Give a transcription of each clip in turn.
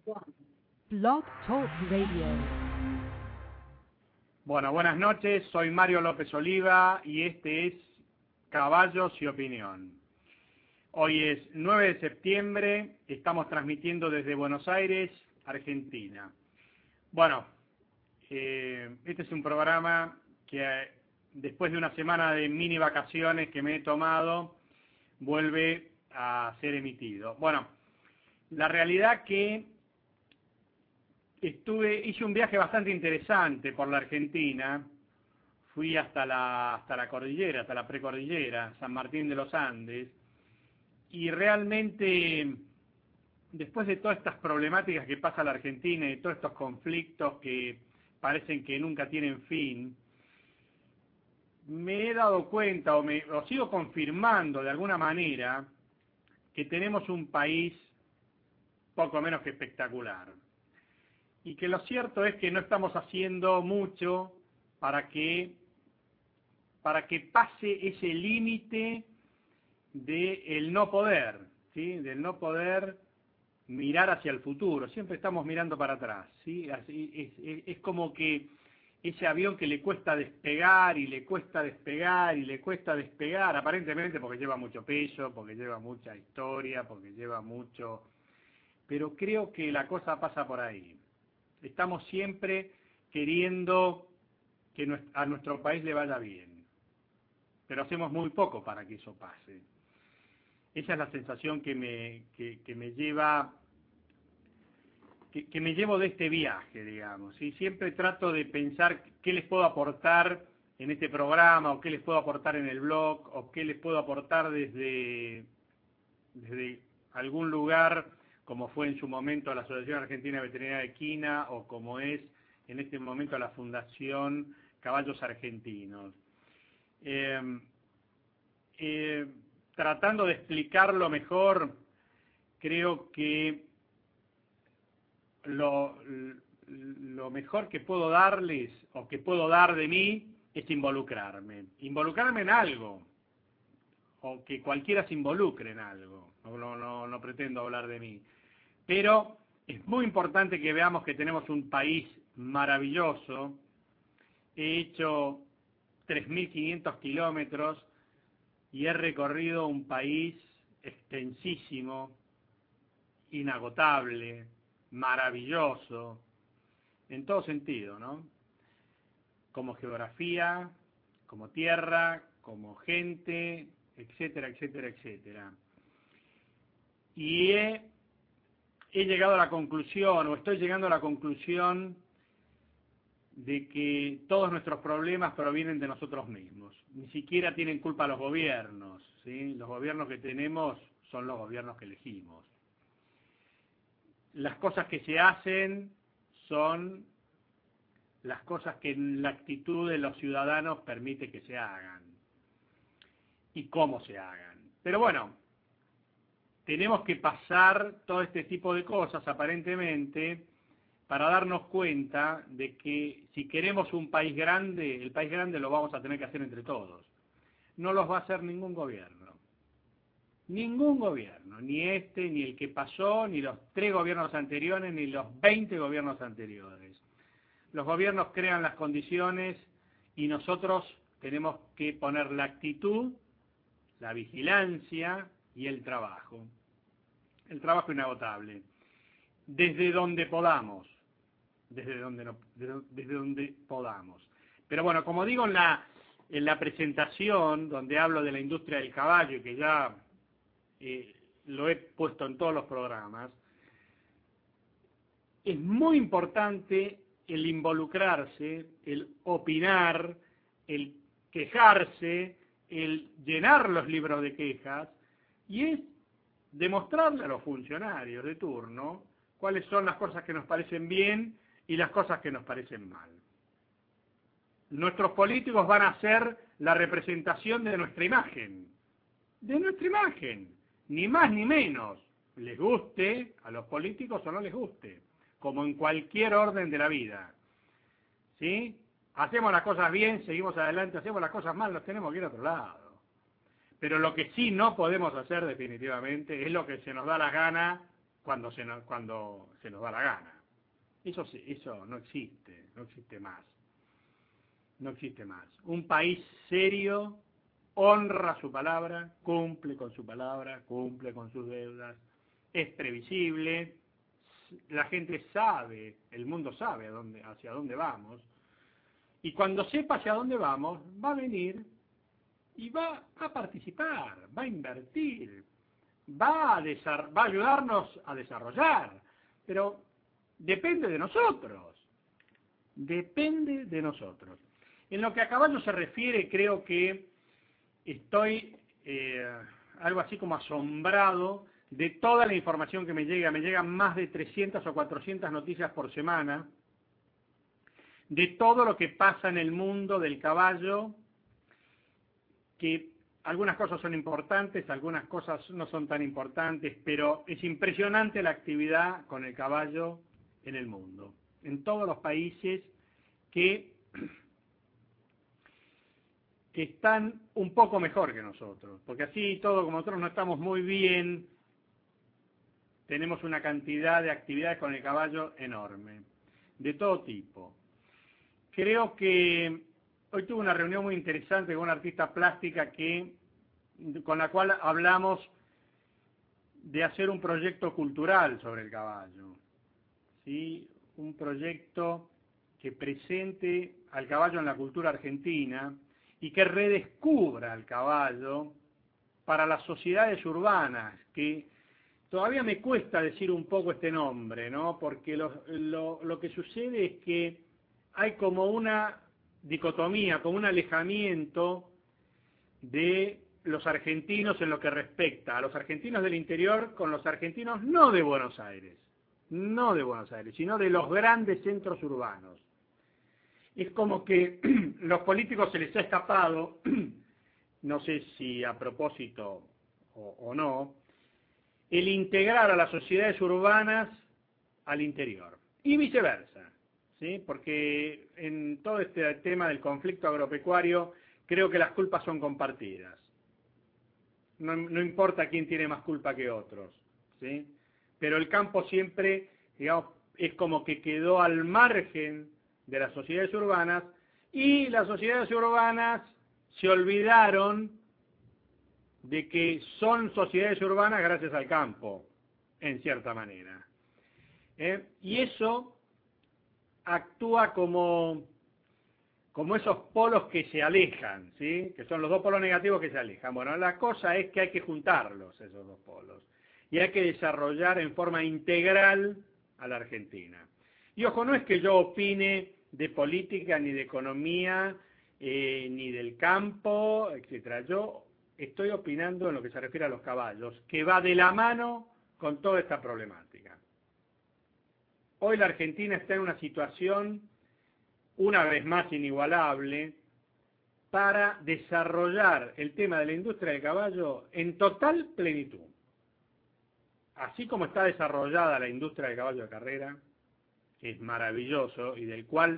Blog Talk Radio. Bueno, buenas noches, soy Mario López Oliva y este es Caballos y Opinión. Hoy es 9 de septiembre, estamos transmitiendo desde Buenos Aires, Argentina. Bueno, este es un programa que después de una semana de mini vacaciones que me he tomado, vuelve a ser emitido. Bueno, la realidad que hice un viaje bastante interesante por la Argentina. Fui hasta la cordillera, hasta la precordillera, San Martín de los Andes, y realmente, después de todas estas problemáticas que pasa la Argentina y todos estos conflictos que parecen que nunca tienen fin, me he dado cuenta, o sigo confirmando de alguna manera, que tenemos un país poco menos que espectacular. Y que lo cierto es que no estamos haciendo mucho para que pase ese límite del no poder, ¿sí? Del no poder mirar hacia el futuro. Siempre estamos mirando para atrás, ¿sí? Es como que ese avión que le cuesta despegar y le cuesta despegar y le cuesta despegar, aparentemente porque lleva mucho peso, porque lleva mucha historia, porque lleva mucho... Pero creo que la cosa pasa por ahí. Estamos siempre queriendo que a nuestro país le vaya bien, pero hacemos muy poco para que eso pase. Esa es la sensación que me llevo de este viaje, digamos. ¿Sí? Siempre trato de pensar qué les puedo aportar en este programa, o qué les puedo aportar en el blog, o qué les puedo aportar desde algún lugar, como fue en su momento la Asociación Argentina Veterinaria Equina, o como es en este momento la Fundación Caballos Argentinos. Tratando de explicarlo mejor, creo que lo mejor que puedo darles, o que puedo dar de mí, es involucrarme en algo, o que cualquiera se involucre en algo. No pretendo hablar de mí, pero es muy importante que veamos que tenemos un país maravilloso. He hecho 3.500 kilómetros y he recorrido un país extensísimo, inagotable, maravilloso, en todo sentido, ¿no? Como geografía, como tierra, como gente, etcétera, etcétera, etcétera. Y he llegado a la conclusión, o estoy llegando a la conclusión, de que todos nuestros problemas provienen de nosotros mismos. Ni siquiera tienen culpa los gobiernos, ¿sí? Los gobiernos que tenemos son los gobiernos que elegimos. Las cosas que se hacen son las cosas que la actitud de los ciudadanos permite que se hagan. Y cómo se hagan. Pero bueno, tenemos que pasar todo este tipo de cosas, aparentemente, para darnos cuenta de que si queremos un país grande, el país grande lo vamos a tener que hacer entre todos. No los va a hacer ningún gobierno. Ningún gobierno, ni este, ni el que pasó, ni los 3 gobiernos anteriores, ni los 20 gobiernos anteriores. Los gobiernos crean las condiciones y nosotros tenemos que poner la actitud, la vigilancia y el trabajo. El trabajo inagotable. Desde donde podamos. Desde donde podamos. Pero bueno, como digo en la presentación, donde hablo de la industria del caballo, que ya lo he puesto en todos los programas, es muy importante el involucrarse, el opinar, el quejarse, el llenar los libros de quejas, y es demostrarle a los funcionarios de turno cuáles son las cosas que nos parecen bien y las cosas que nos parecen mal. Nuestros políticos van a ser la representación de nuestra imagen, ni más ni menos, les guste a los políticos o no les guste, como en cualquier orden de la vida, ¿sí? Hacemos las cosas bien, seguimos adelante, hacemos las cosas mal, nos tenemos que ir a otro lado. Pero lo que sí no podemos hacer definitivamente es lo que se nos da la gana cuando se nos da la gana. Eso no existe más. No existe más. Un país serio honra su palabra, cumple con su palabra, cumple con sus deudas, es previsible, la gente sabe, el mundo sabe hacia dónde vamos, y cuando sepa hacia dónde vamos, va a venir y va a participar, va a invertir, va a ayudarnos a desarrollar, pero depende de nosotros, depende de nosotros. En lo que a caballo se refiere, creo que estoy algo así como asombrado de toda la información que me llegan más de 300 o 400 noticias por semana, de todo lo que pasa en el mundo del caballo, que algunas cosas son importantes, algunas cosas no son tan importantes, pero es impresionante la actividad con el caballo en el mundo, en todos los países que están un poco mejor que nosotros, porque así todo, como nosotros no estamos muy bien, tenemos una cantidad de actividades con el caballo enorme, de todo tipo. Creo que hoy tuve una reunión muy interesante con una artista plástica con la cual hablamos de hacer un proyecto cultural sobre el caballo, ¿sí? Un proyecto que presente al caballo en la cultura argentina y que redescubra al caballo para las sociedades urbanas, que todavía me cuesta decir un poco este nombre, ¿no? Porque lo que sucede es que hay como una dicotomía, como un alejamiento de los argentinos en lo que respecta a los argentinos del interior con los argentinos no de Buenos Aires, sino de los grandes centros urbanos. Es como que los políticos se les ha escapado, no sé si a propósito o no, el integrar a las sociedades urbanas al interior, y viceversa, ¿sí? Porque en todo este tema del conflicto agropecuario, creo que las culpas son compartidas. No importa quién tiene más culpa que otros, ¿sí? Pero el campo siempre, digamos, es como que quedó al margen de las sociedades urbanas, y las sociedades urbanas se olvidaron de que son sociedades urbanas gracias al campo, en cierta manera. Y eso actúa como esos polos que se alejan, ¿sí? Que son los dos polos negativos que se alejan. Bueno, la cosa es que hay que juntarlos, esos dos polos, y hay que desarrollar en forma integral a la Argentina. Y ojo, no es que yo opine de política, ni de economía, ni del campo, etcétera. Yo estoy opinando en lo que se refiere a los caballos, que va de la mano con toda esta problemática. Hoy la Argentina está en una situación, una vez más inigualable, para desarrollar el tema de la industria del caballo en total plenitud. Así como está desarrollada la industria del caballo de carrera, que es maravilloso y del cual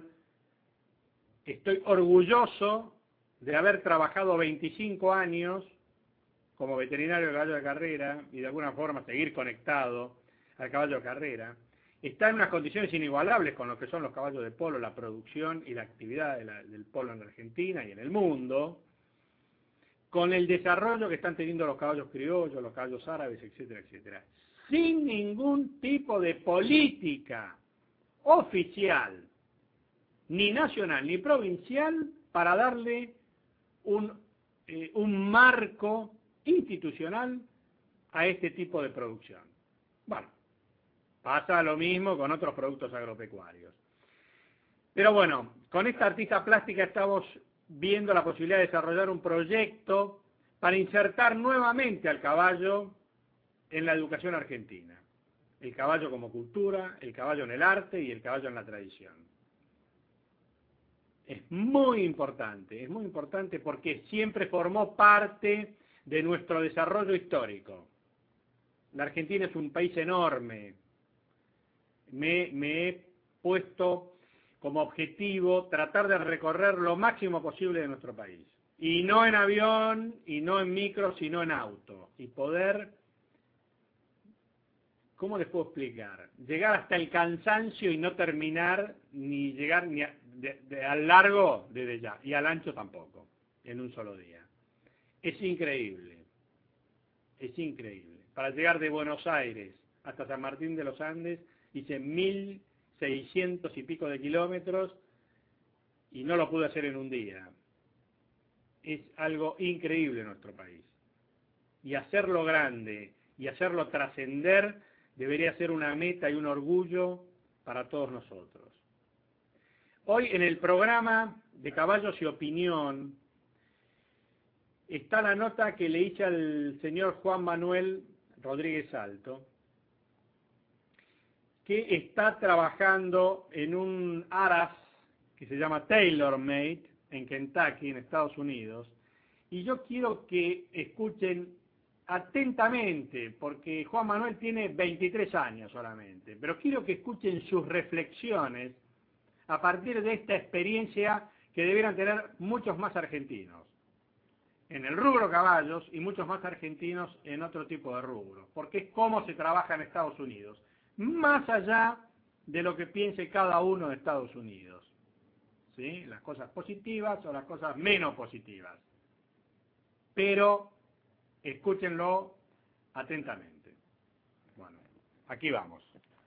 estoy orgulloso de haber trabajado 25 años como veterinario de caballo de carrera y de alguna forma seguir conectado al caballo de carrera, está en unas condiciones inigualables con lo que son los caballos de polo, la producción y la actividad del polo en la Argentina y en el mundo, con el desarrollo que están teniendo los caballos criollos, los caballos árabes, etcétera, etcétera, sin ningún tipo de política oficial, ni nacional ni provincial, para darle un marco institucional a este tipo de producción. Bueno, pasa lo mismo con otros productos agropecuarios. Pero bueno, con esta artista plástica estamos viendo la posibilidad de desarrollar un proyecto para insertar nuevamente al caballo en la educación argentina. El caballo como cultura, el caballo en el arte y el caballo en la tradición. Es muy importante porque siempre formó parte de nuestro desarrollo histórico. La Argentina es un país enorme. Me he puesto como objetivo tratar de recorrer lo máximo posible de nuestro país. Y no en avión, y no en micro, sino en auto. Y poder ¿cómo les puedo explicar? Llegar hasta el cansancio y no terminar, ni llegar ni al largo desde ya, y al ancho tampoco, en un solo día. Es increíble, es increíble. Para llegar de Buenos Aires hasta San Martín de los Andes, hice 1.600 y pico de kilómetros, y no lo pude hacer en un día. Es algo increíble en nuestro país. Y hacerlo grande, y hacerlo trascender, debería ser una meta y un orgullo para todos nosotros. Hoy en el programa de Caballos y Opinión está la nota que le hice al señor Juan Manuel Rodríguez Alto, que está trabajando en un Aras que se llama TaylorMade en Kentucky, en Estados Unidos, y yo quiero que escuchen atentamente, porque Juan Manuel tiene 23 años solamente, pero quiero que escuchen sus reflexiones a partir de esta experiencia que debieran tener muchos más argentinos en el rubro caballos y muchos más argentinos en otro tipo de rubro, porque es cómo se trabaja en Estados Unidos, más allá de lo que piense cada uno de Estados Unidos, ¿sí? Las cosas positivas o las cosas menos positivas, pero escúchenlo atentamente. Bueno, aquí vamos.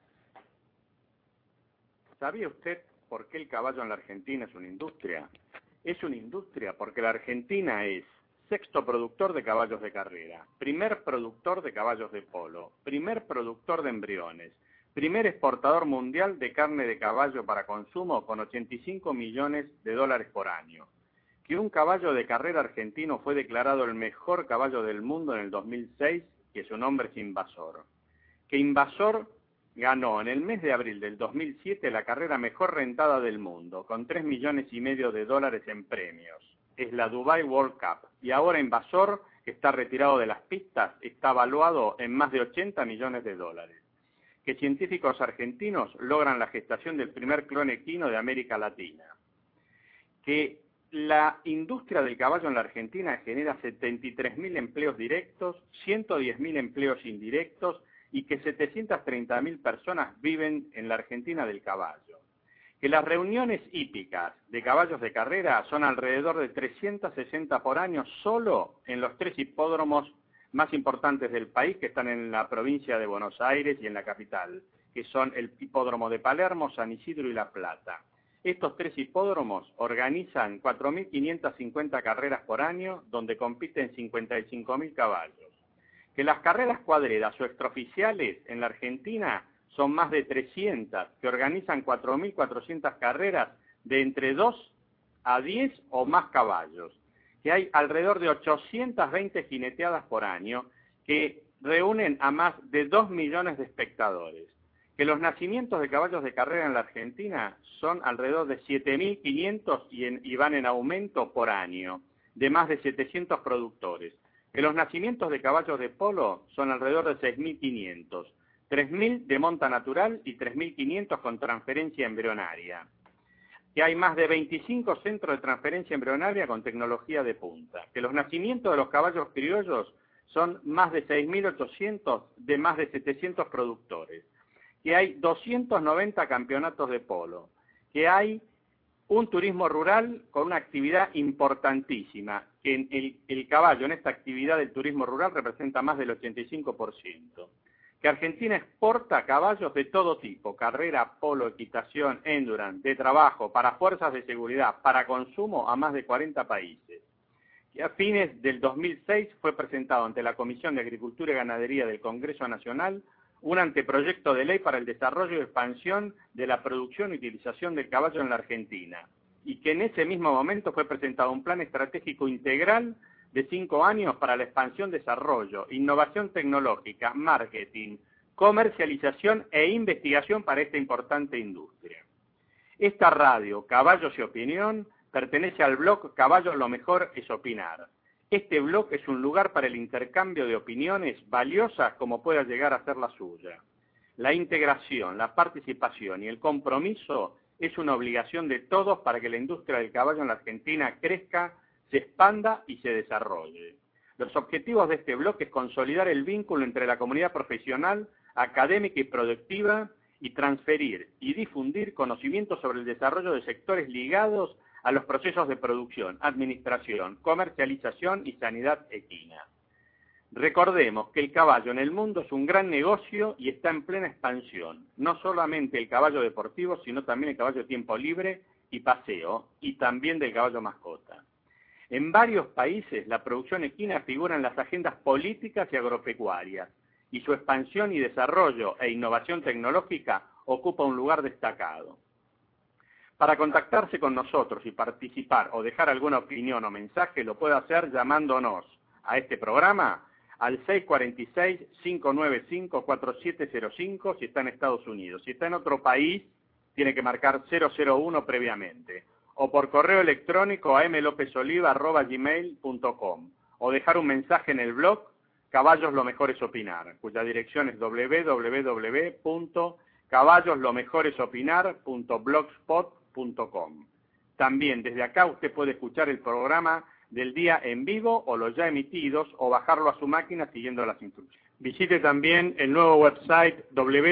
¿Sabía usted por qué el caballo en la Argentina es una industria? Es una industria porque la Argentina es sexto productor de caballos de carrera, primer productor de caballos de polo, primer productor de embriones, primer exportador mundial de carne de caballo para consumo con 85 millones de dólares por año. Que un caballo de carrera argentino fue declarado el mejor caballo del mundo en el 2006, que su nombre es Invasor. Que Invasor ganó en el mes de abril del 2007 la carrera mejor rentada del mundo, con 3,5 millones de dólares en premios. Es la Dubai World Cup. Y ahora Invasor, que está retirado de las pistas, está valuado en más de 80 millones de dólares. Que científicos argentinos logran la gestación del primer clon equino de América Latina. Que la industria del caballo en la Argentina genera 73.000 empleos directos, 110.000 empleos indirectos, y que 730.000 personas viven en la Argentina del caballo. Que las reuniones hípicas de caballos de carrera son alrededor de 360 por año solo en los 3 hipódromos más importantes del país, que están en la provincia de Buenos Aires y en la capital, que son el hipódromo de Palermo, San Isidro y La Plata. Estos 3 hipódromos organizan 4.550 carreras por año, donde compiten 55.000 caballos. Que las carreras cuadreras o extraoficiales en la Argentina son más de 300, que organizan 4.400 carreras de entre 2 a 10 o más caballos. Que hay alrededor de 820 jineteadas por año, que reúnen a más de 2 millones de espectadores. Que los nacimientos de caballos de carrera en la Argentina son alrededor de 7.500 y van en aumento por año, de más de 700 productores. Que los nacimientos de caballos de polo son alrededor de 6.500, 3.000 de monta natural y 3.500 con transferencia embrionaria. Que hay más de 25 centros de transferencia embrionaria con tecnología de punta. Que los nacimientos de los caballos criollos son más de 6.800 de más de 700 productores. Que hay 290 campeonatos de polo. Que hay un turismo rural con una actividad importantísima, que el caballo en esta actividad del turismo rural representa más del 85%. Que Argentina exporta caballos de todo tipo, carrera, polo, equitación, endurance, de trabajo, para fuerzas de seguridad, para consumo a más de 40 países. Que a fines del 2006 fue presentado ante la Comisión de Agricultura y Ganadería del Congreso Nacional un anteproyecto de ley para el desarrollo y expansión de la producción y utilización del caballo en la Argentina, y que en ese mismo momento fue presentado un plan estratégico integral de 5 años para la expansión, desarrollo, innovación tecnológica, marketing, comercialización e investigación para esta importante industria. Esta radio, Caballos y Opinión, pertenece al blog Caballos lo mejor es opinar. Este blog es un lugar para el intercambio de opiniones valiosas como pueda llegar a ser la suya. La integración, la participación y el compromiso es una obligación de todos para que la industria del caballo en la Argentina crezca, se expanda y se desarrolle. Los objetivos de este blog es consolidar el vínculo entre la comunidad profesional, académica y productiva y transferir y difundir conocimientos sobre el desarrollo de sectores ligados a los procesos de producción, administración, comercialización y sanidad equina. Recordemos que el caballo en el mundo es un gran negocio y está en plena expansión. No solamente el caballo deportivo, sino también el caballo de tiempo libre y paseo, y también del caballo mascota. En varios países la producción equina figura en las agendas políticas y agropecuarias, y su expansión y desarrollo e innovación tecnológica ocupa un lugar destacado. Para contactarse con nosotros y participar o dejar alguna opinión o mensaje, lo puede hacer llamándonos a este programa al 646-595-4705 si está en Estados Unidos. Si está en otro país, tiene que marcar 001 previamente. O por correo electrónico a mlopezoliva@gmail.com. O dejar un mensaje en el blog Caballos lo mejor es opinar, cuya dirección es www.caballoslomejorresopinar.blogspot.com. También desde acá usted puede escuchar el programa del día en vivo o los ya emitidos o bajarlo a su máquina siguiendo las instrucciones. Visite también el nuevo website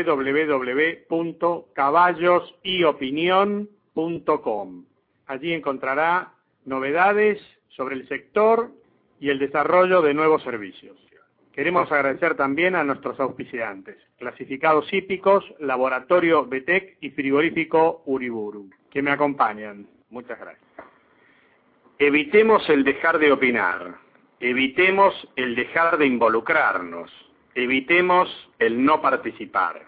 www.caballosyopinion.com. Allí encontrará novedades sobre el sector y el desarrollo de nuevos servicios. Queremos agradecer también a nuestros auspiciantes, Clasificados Hípicos, Laboratorio Betec y Frigorífico Uriburu, que me acompañan. Muchas gracias. Evitemos el dejar de opinar, evitemos el dejar de involucrarnos, evitemos el no participar.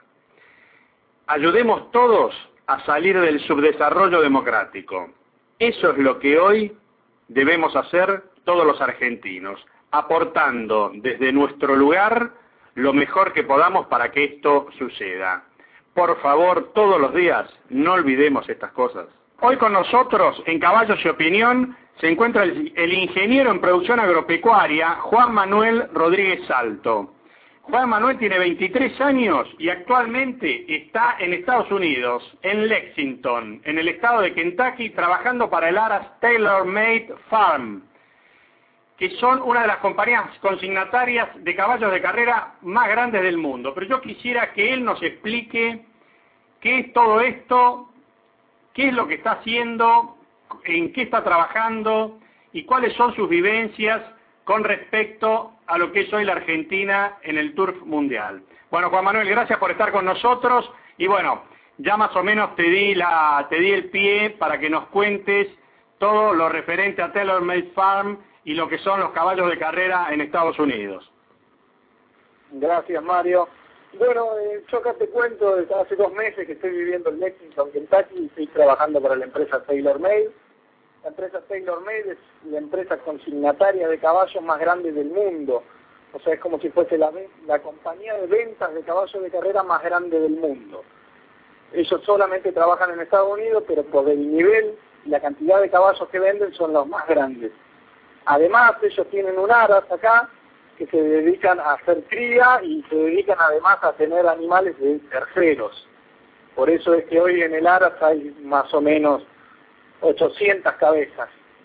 Ayudemos todos a salir del subdesarrollo democrático. Eso es lo que hoy debemos hacer todos los argentinos, aportando desde nuestro lugar lo mejor que podamos para que esto suceda. Por favor, todos los días, no olvidemos estas cosas. Hoy con nosotros, en Caballos y Opinión, se encuentra el ingeniero en producción agropecuaria, Juan Manuel Rodríguez Salto. Juan Manuel tiene 23 años y actualmente está en Estados Unidos, en Lexington, en el estado de Kentucky, trabajando para el Aras TaylorMade Farm, que son una de las compañías consignatarias de caballos de carrera más grandes del mundo. Pero yo quisiera que él nos explique qué es todo esto, qué es lo que está haciendo, en qué está trabajando y cuáles son sus vivencias con respecto a lo que es hoy la Argentina en el turf mundial. Bueno, Juan Manuel, gracias por estar con nosotros y bueno, ya más o menos te di el pie para que nos cuentes todo lo referente a TaylorMade Farm y lo que son los caballos de carrera en Estados Unidos. Gracias, Mario. Bueno, yo acá te cuento, desde hace 2 meses que estoy viviendo en Lexington, Kentucky, y estoy trabajando para la empresa TaylorMade. La empresa TaylorMade es la empresa consignataria de caballos más grande del mundo. O sea, es como si fuese la compañía de ventas de caballos de carrera más grande del mundo. Ellos solamente trabajan en Estados Unidos, pero por el nivel y la cantidad de caballos que venden son los más grandes. Además, ellos tienen un aras acá que se dedican a hacer cría y se dedican además a tener animales de terceros. Por eso es que hoy en el aras hay más o menos 800 cabezas,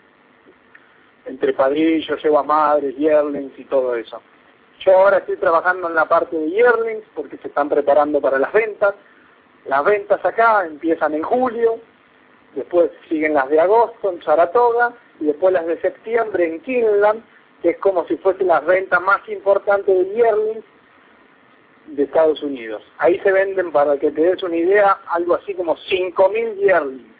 entre padrillos, yegua madres, yearlings y todo eso. Yo ahora estoy trabajando en la parte de yearlings porque se están preparando para las ventas. Las ventas acá empiezan en julio, después siguen las de agosto en Saratoga y después las de septiembre en Keeneland, que es como si fuesen las ventas más importantes de yearlings de Estados Unidos. Ahí se venden, para que te des una idea, algo así como 5.000 yearlings.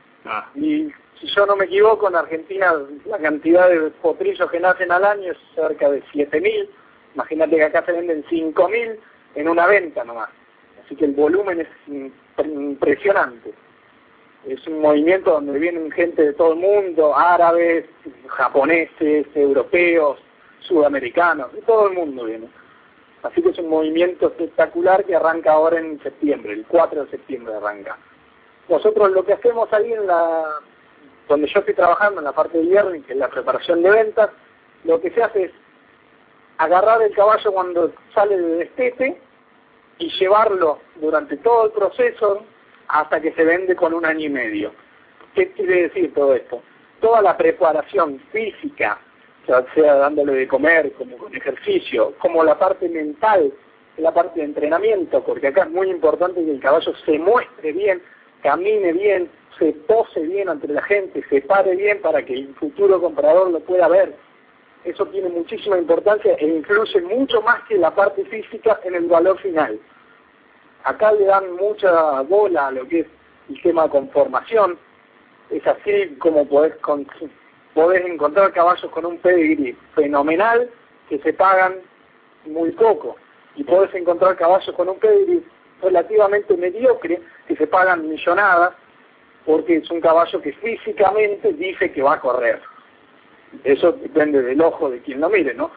Y si yo no me equivoco, en Argentina la cantidad de potrillos que nacen al año es cerca de 7.000. Imagínate que acá se venden 5.000 en una venta nomás. Así que el volumen es impresionante. Es un movimiento donde vienen gente de todo el mundo, árabes, japoneses, europeos, sudamericanos, de todo el mundo viene. Así que es un movimiento espectacular que arranca ahora en septiembre, el 4 de septiembre arranca. Nosotros lo que hacemos ahí donde yo estoy trabajando en la parte de yearling, que es la preparación de ventas, lo que se hace es agarrar el caballo cuando sale de destete y llevarlo durante todo el proceso hasta que se vende con 1 año y medio. ¿Qué quiere decir todo esto? Toda la preparación física, ya sea dándole de comer, como con ejercicio, como la parte mental la parte de entrenamiento, porque acá es muy importante que el caballo se muestre bien, camine bien, se pose bien ante la gente, se pare bien para que el futuro comprador lo pueda ver. Eso tiene muchísima importancia e influye mucho más que la parte física en el valor final. Acá le dan mucha bola a lo que es el tema de conformación. Es así como podés encontrar caballos con un pedigree fenomenal que se pagan muy poco. Y podés encontrar caballos con un pedigree relativamente mediocre que se pagan millonadas porque es un caballo que físicamente dice que va a correr. Eso depende del ojo de quien lo mire, ¿no?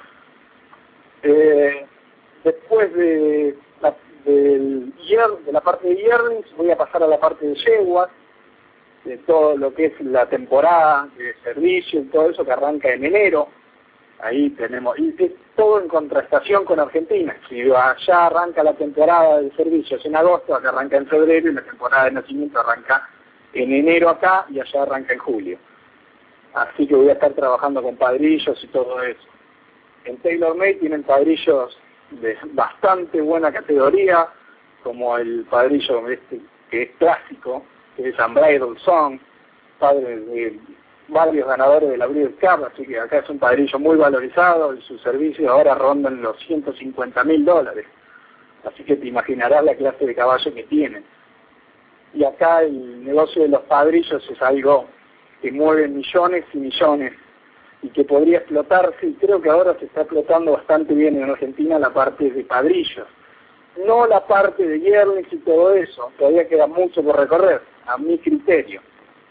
Después de la parte de yearlings voy a pasar a la parte de yeguas, de todo lo que es la temporada de servicio y todo eso que arranca en enero. Ahí tenemos, y es todo en contrastación con Argentina. Si allá arranca la temporada de servicios en agosto, acá arranca en febrero, y la temporada de nacimiento arranca en enero acá y allá arranca en julio. Así que voy a estar trabajando con padrillos y todo eso. En TaylorMade tienen padrillos de bastante buena categoría, como el padrillo que es clásico, que es Unbridled Song, padre de varios ganadores de la Breeders' Cup, así que acá es un padrillo muy valorizado y sus servicios ahora rondan los $150.000. Así que te imaginarás la clase de caballo que tienen. Y acá el negocio de los padrillos es algo que mueve millones y millones y que podría explotarse, y creo que ahora se está explotando bastante bien en Argentina la parte de padrillos. No la parte de yearlings y todo eso, todavía queda mucho por recorrer, a mi criterio.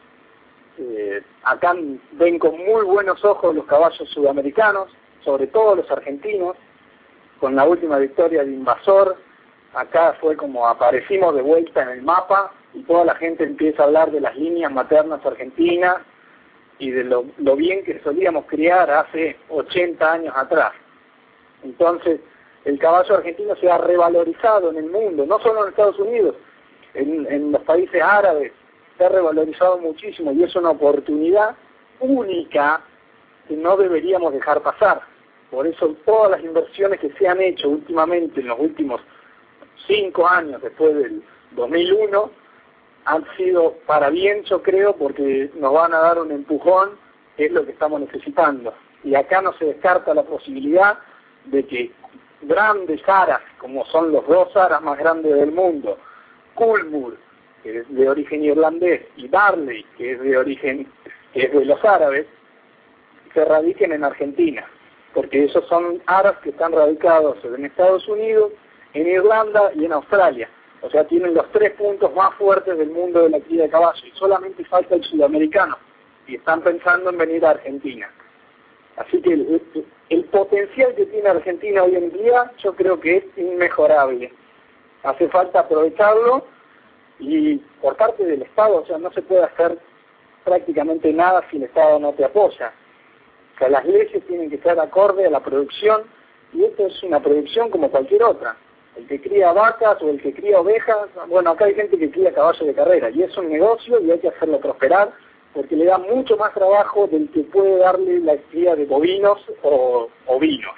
Acá ven con muy buenos ojos los caballos sudamericanos, sobre todo los argentinos, con la última victoria de Invasor. Acá fue como aparecimos de vuelta en el mapa y toda la gente empieza a hablar de las líneas maternas argentinas y de lo bien que solíamos criar hace 80 años atrás. Entonces, el caballo argentino se ha revalorizado en el mundo, no solo en Estados Unidos, en los países árabes se ha revalorizado muchísimo y es una oportunidad única que no deberíamos dejar pasar. Por eso todas las inversiones que se han hecho últimamente, en los últimos 5 años después del 2001, han sido para bien, yo creo, porque nos van a dar un empujón, que es lo que estamos necesitando. Y acá no se descarta la posibilidad de que grandes aras, como son los 2 aras más grandes del mundo, Coolmoor, que es de origen irlandés, y Darley, que es de los árabes, se radiquen en Argentina, porque esos son aras que están radicados en Estados Unidos, en Irlanda y en Australia. O sea, tienen los 3 puntos más fuertes del mundo de la cría de caballo, y solamente falta el sudamericano, y están pensando en venir a Argentina. Así que el potencial que tiene Argentina hoy en día, yo creo que es inmejorable. Hace falta aprovecharlo, y por parte del Estado, o sea, no se puede hacer prácticamente nada si el Estado no te apoya. O sea, las leyes tienen que estar acorde a la producción, y esto es una producción como cualquier otra. El que cría vacas o el que cría ovejas, bueno, acá hay gente que cría caballos de carrera, y es un negocio y hay que hacerlo prosperar, porque le da mucho más trabajo del que puede darle la cría de bovinos o ovinos.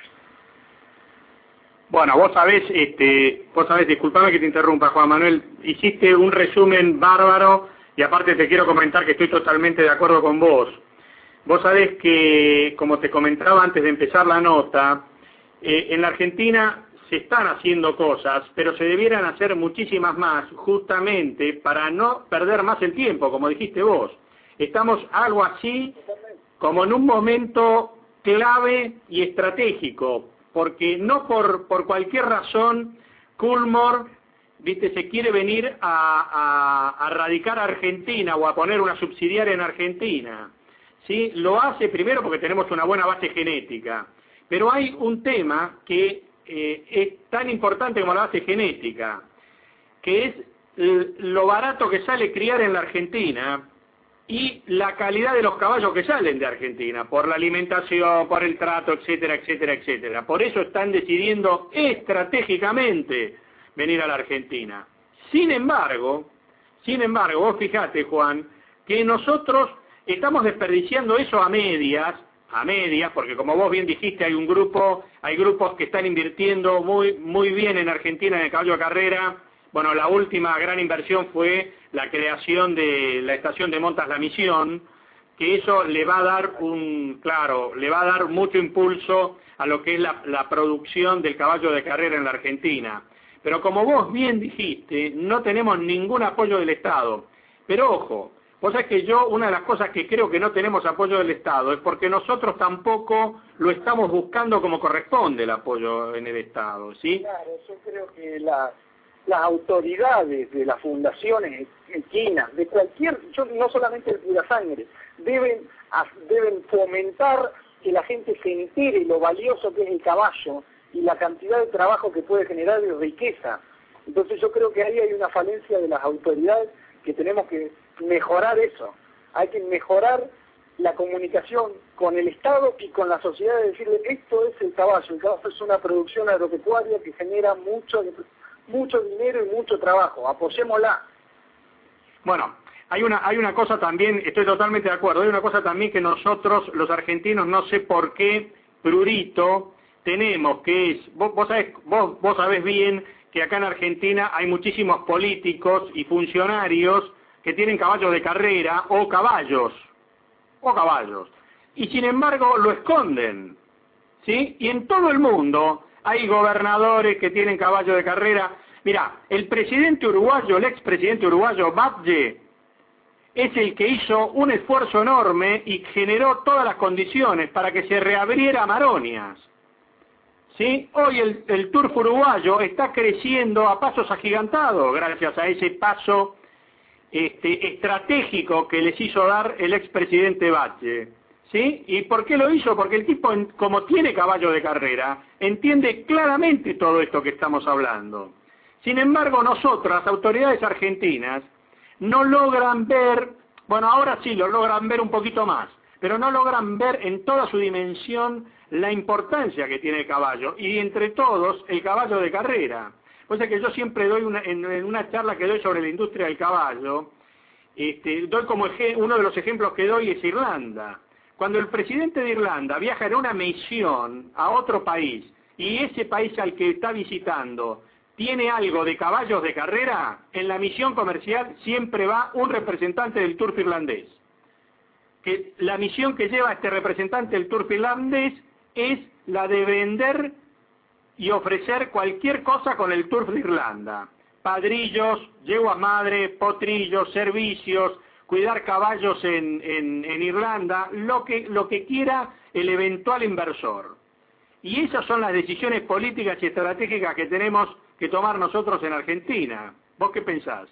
Bueno, vos sabés, disculpame que te interrumpa, Juan Manuel, hiciste un resumen bárbaro, y aparte te quiero comentar que estoy totalmente de acuerdo con vos. Vos sabés que, como te comentaba antes de empezar la nota, en la Argentina se están haciendo cosas, pero se debieran hacer muchísimas más, justamente para no perder más el tiempo, como dijiste vos. Estamos algo así como en un momento clave y estratégico, porque no por cualquier razón Coolmoor, se quiere venir a radicar a Argentina o a poner una subsidiaria en Argentina. ¿Sí? Lo hace primero porque tenemos una buena base genética, pero hay un tema que es tan importante como la base genética, que es lo barato que sale criar en la Argentina y la calidad de los caballos que salen de Argentina, por la alimentación, por el trato, etcétera, etcétera, etcétera. Por eso están decidiendo estratégicamente venir a la Argentina. Sin embargo, vos fijate, Juan, que nosotros estamos desperdiciando eso a medias a medias, porque como vos bien dijiste, hay grupos que están invirtiendo muy bien en Argentina en el caballo de carrera. Bueno, la última gran inversión fue la creación de la estación de montas La Misión, que eso le va a dar mucho impulso a lo que es la producción del caballo de carrera en la Argentina. Pero como vos bien dijiste, no tenemos ningún apoyo del Estado. Pero ojo, vos sabés que una de las cosas que creo que no tenemos apoyo del Estado es porque nosotros tampoco lo estamos buscando como corresponde el apoyo en el Estado, ¿sí? Claro, yo creo que las autoridades de las fundaciones equinas, de cualquier, no solamente el Purasangre, deben fomentar que la gente se entere lo valioso que es el caballo y la cantidad de trabajo que puede generar de riqueza. Entonces yo creo que ahí hay una falencia de las autoridades que tenemos que mejorar eso. Hay que mejorar la comunicación con el Estado y con la sociedad, de decirle, esto es el caballo es una producción agropecuaria que genera mucho dinero y mucho trabajo, apoyémosla. Bueno, hay una cosa también, estoy totalmente de acuerdo, hay una cosa también que nosotros, los argentinos, no sé por qué, prurito, tenemos, que es, vos sabés bien que acá en Argentina hay muchísimos políticos y funcionarios que tienen caballos de carrera o caballos, y sin embargo lo esconden, ¿sí? Y en todo el mundo hay gobernadores que tienen caballos de carrera. Mirá, el expresidente uruguayo Batlle, es el que hizo un esfuerzo enorme y generó todas las condiciones para que se reabriera Maronias. ¿Sí? Hoy el turf uruguayo está creciendo a pasos agigantados gracias a ese paso estratégico que les hizo dar el expresidente Batlle. ¿Sí? ¿Y por qué lo hizo? Porque el tipo, como tiene caballo de carrera, entiende claramente todo esto que estamos hablando. Sin embargo, nosotros, las autoridades argentinas, no logran ver, bueno, ahora sí lo logran ver un poquito más, pero no logran ver en toda su dimensión la importancia que tiene el caballo, y entre todos, el caballo de carrera. Pues es que yo siempre doy en una charla que doy sobre la industria del caballo, doy como uno de los ejemplos que doy es Irlanda. Cuando el presidente de Irlanda viaja en una misión a otro país, y ese país al que está visitando tiene algo de caballos de carrera, en la misión comercial siempre va un representante del turf irlandés. Que la misión que lleva este representante del turf irlandés es la de vender y ofrecer cualquier cosa con el turf de Irlanda. Padrillos, yeguas madre, potrillos, servicios, cuidar caballos en Irlanda, lo que quiera el eventual inversor. Y esas son las decisiones políticas y estratégicas que tenemos que tomar nosotros en Argentina. ¿Vos qué pensás?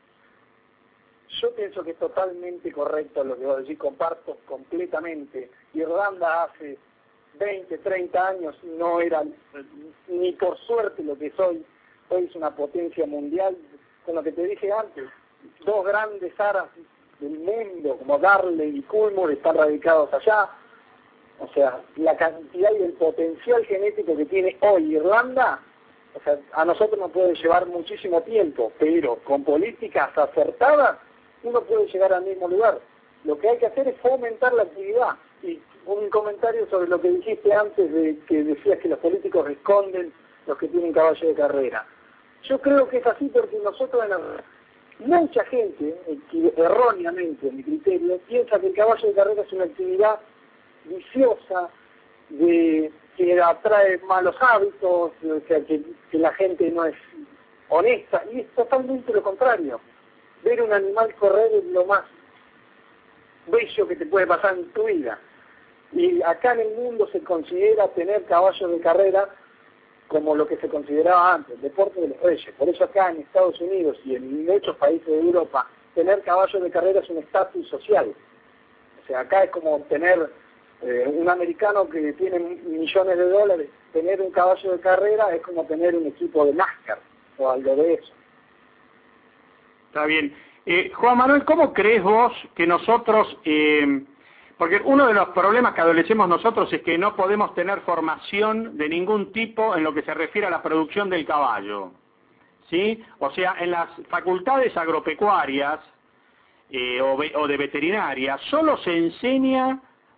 Yo pienso que es totalmente correcto lo que vos decís, comparto completamente. Irlanda hace 20, 30 años no era ni por suerte lo que soy. Hoy es una potencia mundial. Con lo que te dije antes, dos grandes aras del mundo, como Darley y Coolmore, están radicados allá. O sea, la cantidad y el potencial genético que tiene hoy Irlanda, o sea, a nosotros nos puede llevar muchísimo tiempo, pero con políticas acertadas uno puede llegar al mismo lugar. Lo que hay que hacer es fomentar la actividad. Y un comentario sobre lo que dijiste antes, de que decías que los políticos esconden los que tienen caballo de carrera. Yo creo que es así porque nosotros, mucha gente, erróneamente en mi criterio, piensa que el caballo de carrera es una actividad viciosa, que atrae malos hábitos, o sea, que la gente no es honesta, y es totalmente lo contrario. Ver un animal correr es lo más bello que te puede pasar en tu vida. Y acá en el mundo se considera tener caballos de carrera como lo que se consideraba antes, deporte de los reyes. Por eso acá en Estados Unidos y en muchos países de Europa, tener caballos de carrera es un estatus social. O sea, acá es como tener un americano que tiene millones de dólares, tener un caballo de carrera es como tener un equipo de NASCAR o algo de eso. Está bien. Juan Manuel, ¿cómo crees vos que nosotros, porque uno de los problemas que adolecemos nosotros es que no podemos tener formación de ningún tipo en lo que se refiere a la producción del caballo, ¿sí? O sea, en las facultades agropecuarias o de veterinaria solo se enseña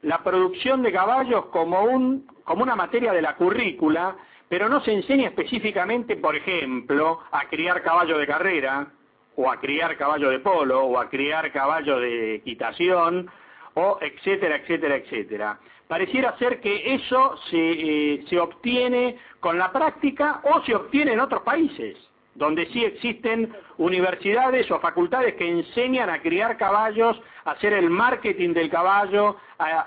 la producción de caballos como una materia de la currícula, pero no se enseña específicamente, por ejemplo, a criar caballo de carrera, o a criar caballo de polo, o a criar caballo de equitación, o etcétera, etcétera, etcétera. Pareciera ser que eso se obtiene con la práctica o se obtiene en otros países, donde sí existen universidades o facultades que enseñan a criar caballos, a hacer el marketing del caballo,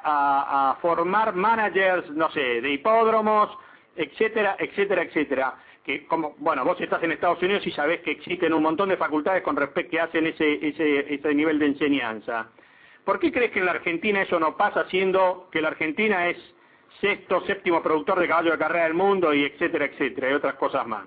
a formar managers, no sé, de hipódromos, etcétera, etcétera, etcétera. Que como, bueno, vos estás en Estados Unidos y sabés que existen un montón de facultades con respecto que hacen ese nivel de enseñanza. ¿Por qué crees que en la Argentina eso no pasa, siendo que la Argentina es sexto, séptimo productor de caballos de carrera del mundo y etcétera, etcétera, y otras cosas más?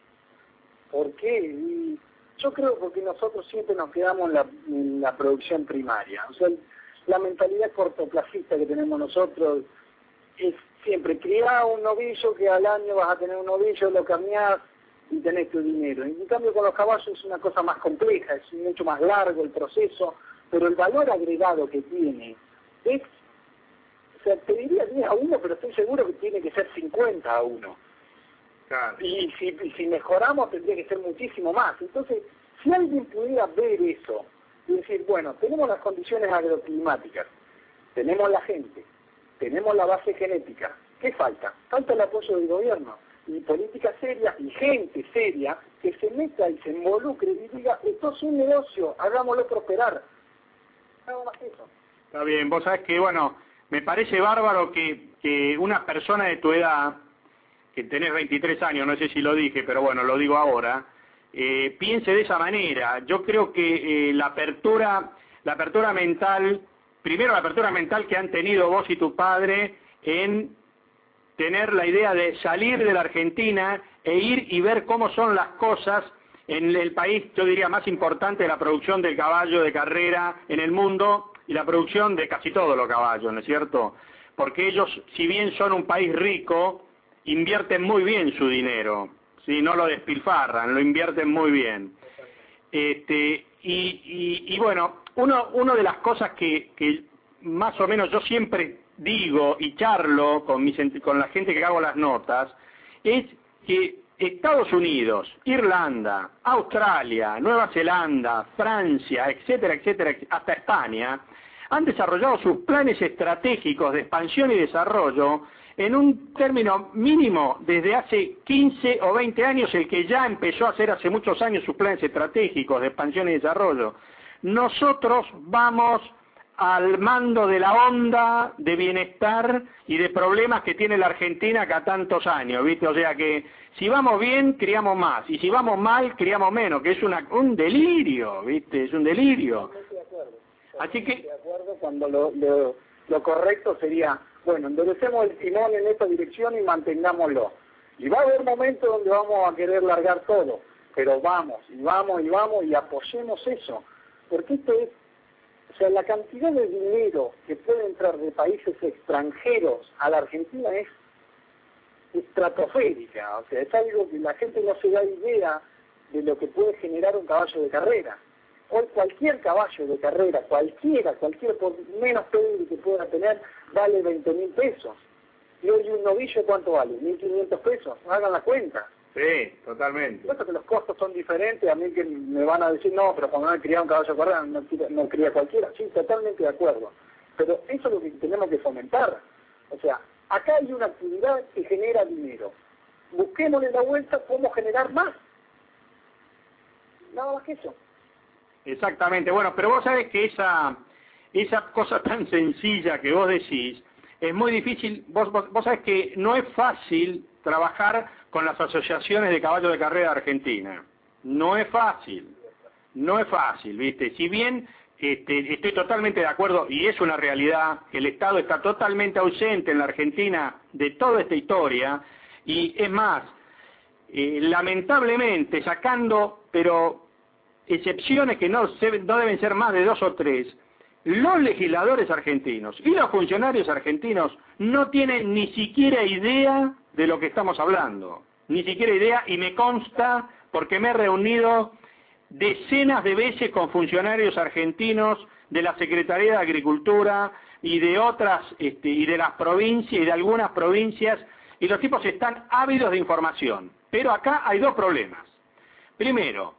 ¿Por qué? Y yo creo porque nosotros siempre nos quedamos en la producción primaria. O sea, la mentalidad cortoplacista que tenemos nosotros es siempre criar un novillo que al año vas a tener un novillo, lo cambiás y tenés tu dinero. En cambio con los caballos es una cosa más compleja, es mucho más largo el proceso, pero el valor agregado que tiene es, o sea, te diría 10-1, pero estoy seguro que tiene que ser 50-1. Claro. Y si mejoramos tendría que ser muchísimo más. Entonces, si alguien pudiera ver eso y decir, bueno, tenemos las condiciones agroclimáticas, tenemos la gente, tenemos la base genética, ¿qué falta? Falta el apoyo del gobierno y políticas serias y gente seria que se meta y se involucre y diga, esto es un negocio, hagámoslo prosperar. Nada más que eso. Está bien, vos sabés que, bueno, me parece bárbaro que una persona de tu edad, que tenés 23 años, no sé si lo dije, pero bueno, lo digo ahora, piense de esa manera. Yo creo que la apertura mental, primero la apertura mental que han tenido vos y tu padre en tener la idea de salir de la Argentina e ir y ver cómo son las cosas en el país, yo diría, más importante de la producción del caballo de carrera en el mundo y la producción de casi todos los caballos, ¿no es cierto? Porque ellos, si bien son un país rico, invierten muy bien su dinero, ¿sí? No lo despilfarran, lo invierten muy bien. Y bueno, una de las cosas que más o menos yo siempre digo y charlo con la gente que hago las notas, es que Estados Unidos, Irlanda, Australia, Nueva Zelanda, Francia, etcétera, etcétera, hasta España, han desarrollado sus planes estratégicos de expansión y desarrollo en un término mínimo desde hace 15 o 20 años, el que ya empezó a hacer hace muchos años sus planes estratégicos de expansión y desarrollo. Nosotros vamos al mando de la onda de bienestar y de problemas que tiene la Argentina cada tantos años, ¿viste? O sea que si vamos bien, criamos más, y si vamos mal, criamos menos, que es un delirio, ¿viste? Es un delirio. Así que... De acuerdo, cuando lo correcto sería, bueno, enderecemos el timón en esta dirección y mantengámoslo. Y va a haber momentos donde vamos a querer largar todo, pero vamos, y apoyemos eso. Porque esto es, o sea, la cantidad de dinero que puede entrar de países extranjeros a la Argentina es estratosférica. O sea, es algo que la gente no se da idea de lo que puede generar un caballo de carrera. Hoy cualquier caballo de carrera, cualquiera por menos pedido que pueda tener, vale 20.000 pesos. Y hoy un novillo, ¿cuánto vale? 1.500 pesos. Hagan la cuenta. Sí, totalmente. Puesto que los costos son diferentes, a mí que me van a decir, no, pero cuando no he criado un caballo de carrera, no cría cualquiera. Sí, totalmente de acuerdo. Pero eso es lo que tenemos que fomentar. O sea, acá hay una actividad que genera dinero. Busquémosle la vuelta cómo generar más. Nada más que eso. Exactamente. Bueno, pero vos sabés que esa cosa tan sencilla que vos decís, es muy difícil. Vos sabés que no es fácil trabajar con las asociaciones de caballos de carrera de Argentina. No es fácil, ¿viste? Si bien estoy totalmente de acuerdo, y es una realidad, que el Estado está totalmente ausente en la Argentina de toda esta historia, y es más, lamentablemente, sacando, pero excepciones que no deben ser más de 2 o 3, los legisladores argentinos y los funcionarios argentinos no tienen ni siquiera idea de lo que estamos hablando, ni siquiera idea, y me consta porque me he reunido decenas de veces con funcionarios argentinos de la Secretaría de Agricultura, y de otras, y de las provincias, y de algunas provincias, y los tipos están ávidos de información. Pero acá hay dos problemas. Primero,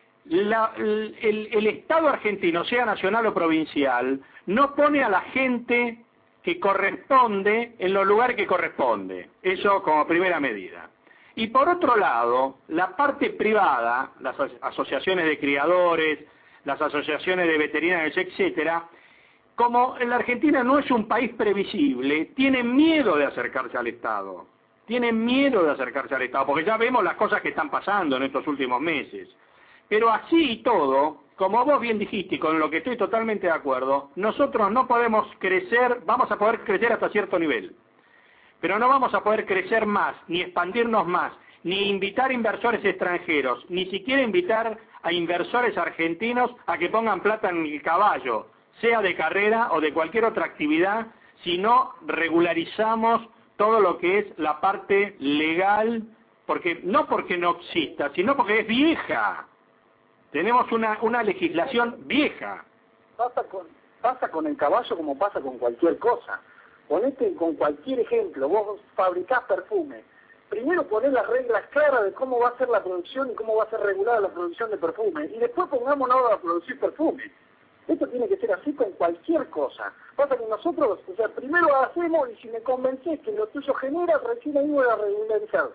el Estado argentino, sea nacional o provincial, no pone a la gente que corresponde en los lugares que corresponde. Eso como primera medida. Y por otro lado, la parte privada, las asociaciones de criadores, las asociaciones de veterinarios, etcétera, como la Argentina no es un país previsible, tienen miedo de acercarse al Estado. Tienen miedo de acercarse al Estado, porque ya vemos las cosas que están pasando en estos últimos meses. Pero así y todo, como vos bien dijiste, y con lo que estoy totalmente de acuerdo, nosotros no podemos crecer, vamos a poder crecer hasta cierto nivel, pero no vamos a poder crecer más, ni expandirnos más, ni invitar inversores extranjeros, ni siquiera invitar a inversores argentinos a que pongan plata en el caballo, sea de carrera o de cualquier otra actividad, si no regularizamos todo lo que es la parte legal, porque no porque no exista, sino porque es vieja. Tenemos una legislación vieja. Pasa con el caballo como pasa con cualquier cosa. Ponete con cualquier ejemplo, vos fabricás perfume. Primero ponés las reglas claras de cómo va a ser la producción y cómo va a ser regulada la producción de perfume. Y después pongámonos a producir perfume. Esto tiene que ser así con cualquier cosa. Pasa que nosotros, o sea, primero hacemos y si me convencés que lo tuyo genera, recién ahí voy a regularizar.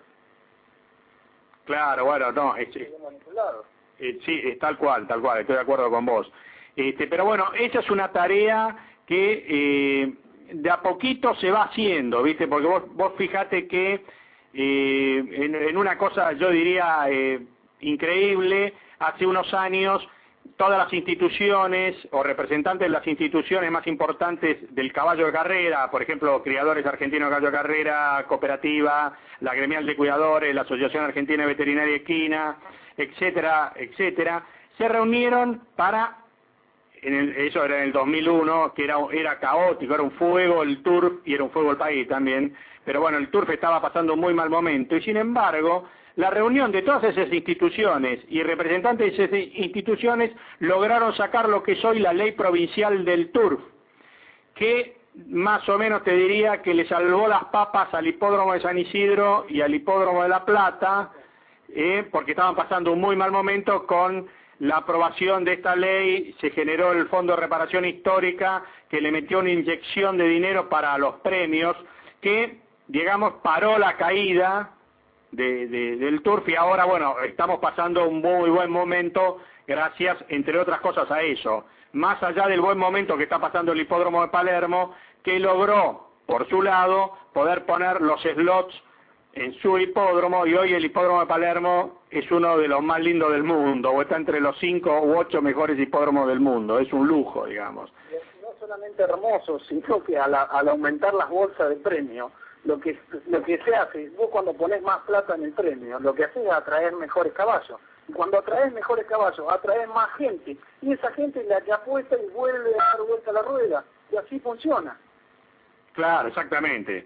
Claro, bueno, no, sí, es tal cual, estoy de acuerdo con vos. Pero bueno, esa es una tarea que de a poquito se va haciendo, ¿viste? Porque vos fijate que en una cosa, yo diría, increíble, hace unos años todas las instituciones o representantes de las instituciones más importantes del caballo de carrera, por ejemplo, Criadores Argentinos de Caballo de Carrera, Cooperativa, la Gremial de Cuidadores, la Asociación Argentina de Veterinaria Equina, etcétera, etcétera, se reunieron para, eso era en el 2001, que era caótico, era un fuego el turf y era un fuego el país también, pero bueno, el turf estaba pasando un muy mal momento y sin embargo, la reunión de todas esas instituciones y representantes de esas instituciones lograron sacar lo que es hoy la ley provincial del turf, que más o menos te diría que le salvó las papas al hipódromo de San Isidro y al hipódromo de La Plata, porque estaban pasando un muy mal momento. Con la aprobación de esta ley se generó el Fondo de Reparación Histórica, que le metió una inyección de dinero para los premios, que, digamos, paró la caída del turf y ahora, bueno, estamos pasando un muy buen momento gracias, entre otras cosas, a eso. Más allá del buen momento que está pasando el hipódromo de Palermo, que logró, por su lado, poder poner los slots en su hipódromo, y hoy el hipódromo de Palermo es uno de los más lindos del mundo, o está entre los 5 u 8 mejores hipódromos del mundo, es un lujo, digamos. Y no solamente hermoso, sino que al aumentar las bolsas de premio, lo que se hace, vos cuando pones más plata en el premio, lo que haces es atraer mejores caballos. Y cuando atraes mejores caballos, atraes más gente. Y esa gente es la que apuesta y vuelve a dar vuelta a la rueda. Y así funciona. Claro, exactamente.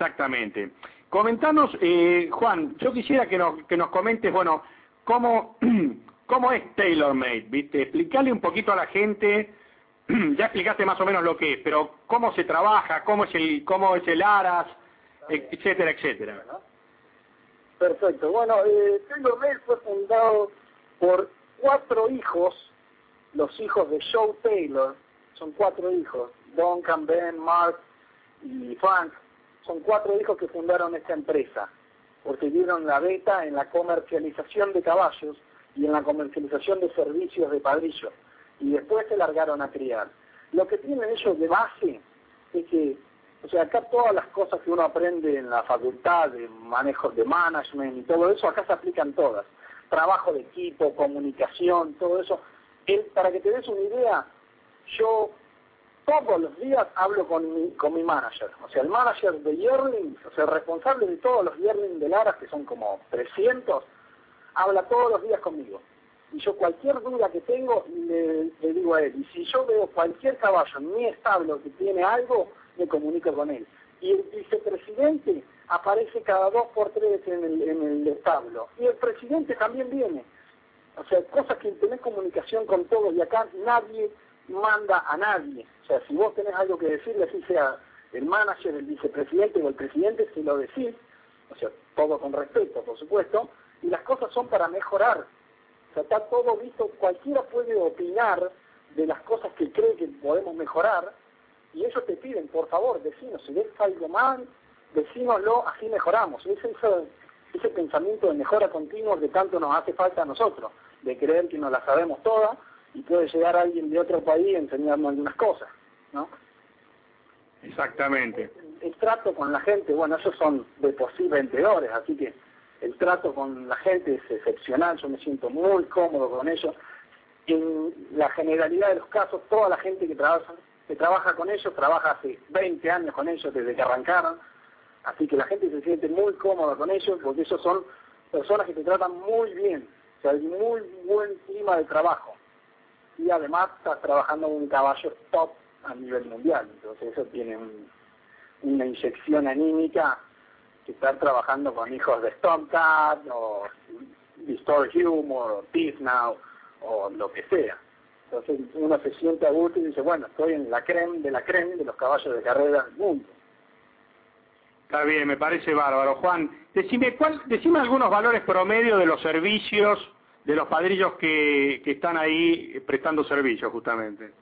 Comentanos, Juan, yo quisiera que nos comentes, bueno, cómo es TaylorMade, ¿viste? Explicarle un poquito a la gente, ya explicaste más o menos lo que es, pero cómo se trabaja, cómo es el Aras, etcétera, etcétera. Perfecto. Bueno, TaylorMade fue fundado por 4 hijos, los hijos de Joe Taylor, son 4 hijos, Duncan, Ben, Mark y Frank, son 4 hijos que fundaron esta empresa, porque dieron la beta en la comercialización de caballos y en la comercialización de servicios de padrillo, y después se largaron a criar. Lo que tienen ellos de base es que, o sea, acá todas las cosas que uno aprende en la facultad de manejo de management y todo eso, acá se aplican todas. Trabajo de equipo, comunicación, todo eso. Para que te des una idea, yo todos los días hablo con mi manager. O sea, el manager de Yearling, o sea, el responsable de todos los Yearling de Lara, que son como 300, habla todos los días conmigo. Y yo cualquier duda que tengo, le digo a él. Y si yo veo cualquier caballo en mi establo que tiene algo, me comunico con él. Y el vicepresidente aparece cada 2 por 3 en el establo. Y el presidente también viene. O sea, cosas que tenés comunicación con todos, y acá nadie manda a nadie. O sea, si vos tenés algo que decirle, así sea el manager, el vicepresidente o el presidente, se lo decís, o sea, todo con respeto, por supuesto, y las cosas son para mejorar. O sea, está todo visto, cualquiera puede opinar de las cosas que cree que podemos mejorar, y ellos te piden, por favor, decinos, si ves algo mal, decínoslo, así mejoramos. Es ese pensamiento de mejora continua que tanto nos hace falta a nosotros, de creer que nos la sabemos todas, y puede llegar alguien de otro país y enseñarnos algunas cosas, ¿no? Exactamente. El trato con la gente, bueno, ellos son de por sí vendedores, así que el trato con la gente es excepcional, yo me siento muy cómodo con ellos. En la generalidad de los casos, toda la gente que trabaja con ellos, trabaja hace 20 años con ellos, desde que arrancaron, así que la gente se siente muy cómoda con ellos, porque ellos son personas que te tratan muy bien, o sea, hay muy buen clima de trabajo, y además estás trabajando con un caballo top a nivel mundial, entonces eso tiene una inyección anímica que estar trabajando con hijos de Stonecat o Distort Humor o Peace Now o lo que sea. Entonces uno se siente a gusto y dice, bueno, estoy en la creme de los caballos de carrera del mundo. Está bien, me parece bárbaro. Juan, decime algunos valores promedio de los servicios de los padrillos que están ahí prestando servicios justamente.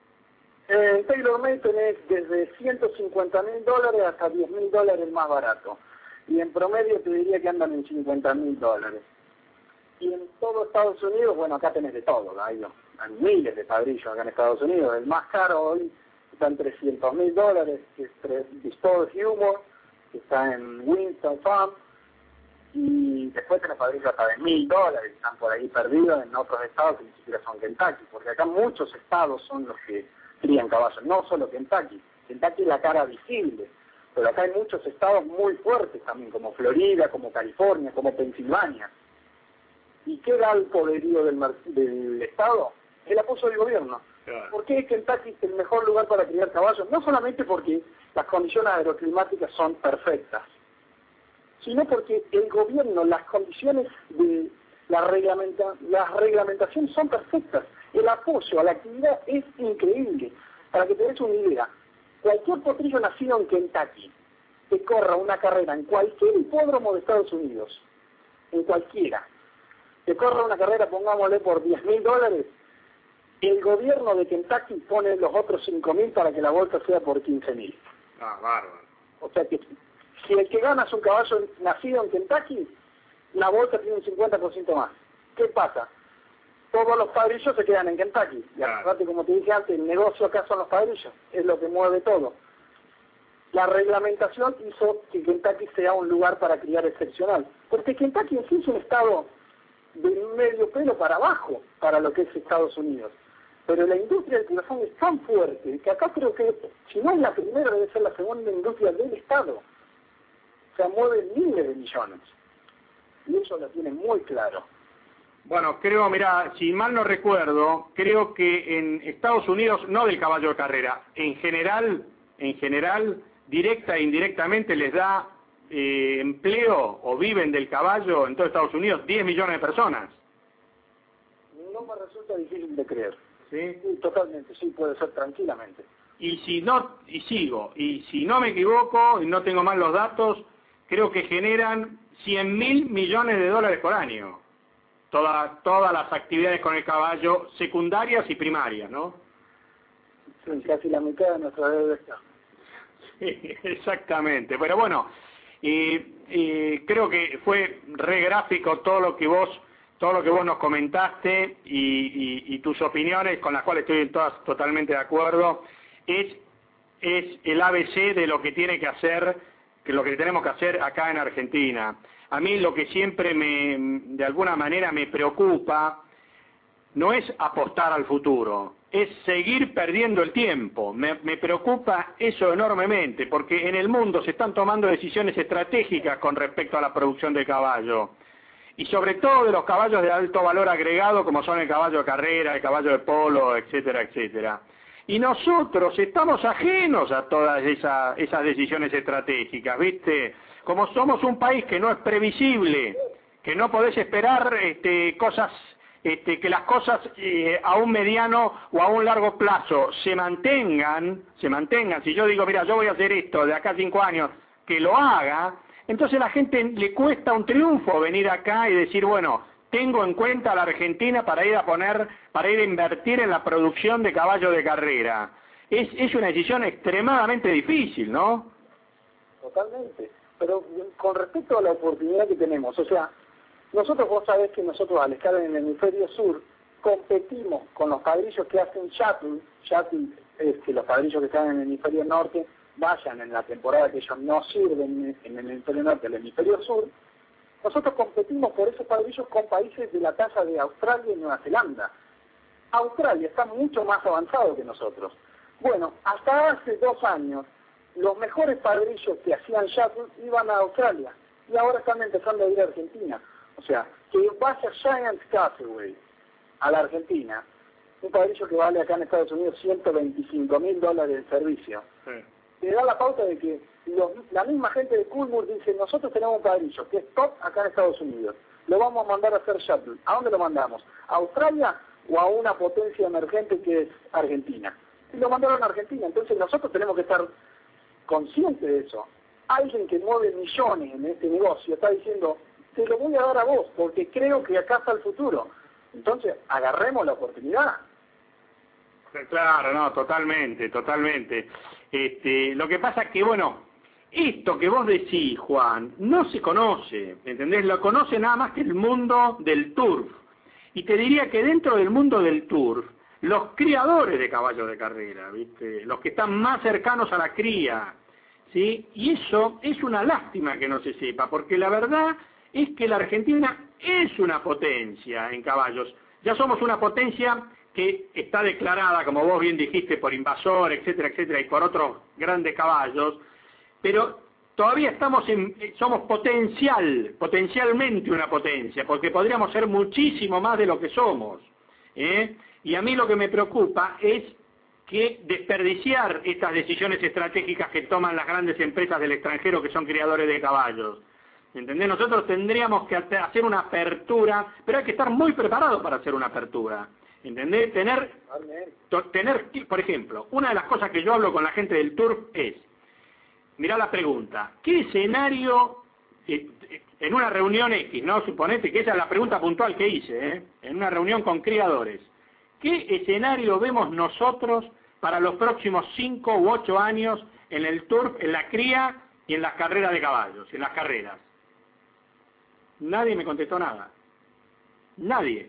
En TaylorMade tenés desde $150.000 hasta $10.000 el más barato. Y en promedio te diría que andan en $50.000. Y en todo Estados Unidos, bueno, acá tenés de todo, ¿no? Hay miles de padrillos acá en Estados Unidos. El más caro hoy está en $300.000, que es Distort Humor, que está en Winston Farm. Y después tenés padrillos hasta de $1.000, que están por ahí perdidos en otros estados que ni siquiera son Kentucky, porque acá muchos estados son los que crían caballos, no solo Kentucky. Kentucky es la cara visible, pero acá hay muchos estados muy fuertes también, como Florida, como California, como Pensilvania. ¿Y qué da el poderío del estado? El apoyo del gobierno. Claro. ¿Por qué Kentucky es el mejor lugar para criar caballos? No solamente porque las condiciones aeroclimáticas son perfectas, sino porque el gobierno, las condiciones de las reglamentaciones son perfectas. El apoyo a la actividad es increíble. Para que te des una idea, cualquier potrillo nacido en Kentucky que corra una carrera en cualquier hipódromo de Estados Unidos, en cualquiera, que corra una carrera, pongámosle, por $10.000, el gobierno de Kentucky pone los otros $5.000 para que la vuelta sea por $15.000. Ah, bárbaro. O sea que si el que gana es un caballo nacido en Kentucky, la vuelta tiene un 50% más. ¿Qué pasa? Todos los padrillos se quedan en Kentucky. Y aparte, como te dije antes, el negocio acá son los padrillos, es lo que mueve todo. La reglamentación hizo que Kentucky sea un lugar para criar excepcional. Porque Kentucky en sí es un estado de medio pelo para abajo para lo que es Estados Unidos. Pero la industria del corazón es tan fuerte que acá creo que, si no es la primera, debe ser la segunda industria del estado. O sea, mueve miles de millones. Y eso lo tienen muy claro. Bueno, creo, mira, si mal no recuerdo, creo que en Estados Unidos, no del caballo de carrera, en general, directa e indirectamente les da empleo o viven del caballo en todo Estados Unidos 10 millones de personas. No me resulta difícil de creer. ¿Sí? Sí, totalmente, sí, puede ser tranquilamente. Y si no me equivoco y no tengo mal los datos, creo que generan $100.000 millones por año. Todas las actividades con el caballo, secundarias y primarias, ¿no? Sí, casi la mitad de nuestra deuda está. Sí, exactamente. Pero bueno, creo que fue re gráfico todo lo que vos nos comentaste y tus opiniones, con las cuales estoy todas totalmente de acuerdo. Es el ABC de lo que lo que tenemos que hacer acá en Argentina. A mí lo que siempre de alguna manera me preocupa no es apostar al futuro, es seguir perdiendo el tiempo. Me preocupa eso enormemente, porque en el mundo se están tomando decisiones estratégicas con respecto a la producción de caballo, y sobre todo de los caballos de alto valor agregado, como son el caballo de carrera, el caballo de polo, etcétera, etcétera. Y nosotros estamos ajenos a todas esas decisiones estratégicas, ¿viste? Como somos un país que no es previsible, que no podés esperar cosas que las cosas a un mediano o a un largo plazo se mantengan, si yo digo, mira, yo voy a hacer esto de acá a 5 años, que lo haga, entonces a la gente le cuesta un triunfo venir acá y decir, bueno, tengo en cuenta a la Argentina para ir a invertir en la producción de caballos de carrera. Es una decisión extremadamente difícil, ¿no? Totalmente. Pero con respecto a la oportunidad que tenemos, o sea, nosotros, vos sabés que nosotros al estar en el hemisferio sur, competimos con los padrillos que hacen shuttle es que los padrillos que están en el hemisferio norte vayan en la temporada que ellos no sirven en el hemisferio norte, el hemisferio sur. Nosotros competimos por esos padrillos con países de la talla de Australia y Nueva Zelanda. Australia está mucho más avanzado que nosotros. Bueno, hasta hace 2 años, los mejores padrillos que hacían shuttle iban a Australia y ahora están empezando a ir a Argentina. O sea, que vaya Giant Castaway a la Argentina, un padrillo que vale acá en Estados Unidos $125.000 el servicio, sí. Te da la pauta de que la misma gente de Coolmore dice, nosotros tenemos un padrillo que es top acá en Estados Unidos, lo vamos a mandar a hacer shuttle. ¿A dónde lo mandamos? ¿A Australia o a una potencia emergente que es Argentina? Y lo mandaron a Argentina, entonces nosotros tenemos que estar conscientes de eso. Alguien que mueve millones en este negocio está diciendo, te lo voy a dar a vos, porque creo que acá está el futuro. Entonces, agarremos la oportunidad. Claro, no, totalmente. Lo que pasa es que, bueno, esto que vos decís, Juan, no se conoce, ¿entendés? Lo conoce nada más que el mundo del turf. Y te diría que dentro del mundo del turf, los criadores de caballos de carrera, ¿viste? Los que están más cercanos a la cría, ¿sí? Y eso es una lástima que no se sepa, porque la verdad es que la Argentina es una potencia en caballos. Ya somos una potencia que está declarada, como vos bien dijiste, por Invasor, etcétera, etcétera, y por otros grandes caballos, pero todavía somos potencialmente una potencia, porque podríamos ser muchísimo más de lo que somos, ¿eh? Y a mí lo que me preocupa es que desperdiciar estas decisiones estratégicas que toman las grandes empresas del extranjero que son criadores de caballos. ¿Entendés? Nosotros tendríamos que hacer una apertura, pero hay que estar muy preparados para hacer una apertura. ¿Entendés? Tener, por ejemplo, una de las cosas que yo hablo con la gente del turf es, mirá la pregunta, ¿qué escenario, en una reunión X, ¿no? Suponete que esa es la pregunta puntual que hice, en una reunión con criadores, ¿qué escenario vemos nosotros para los próximos 5 u 8 años en el turf, en la cría y en las carreras de caballos, en las carreras? Nadie me contestó nada. Nadie.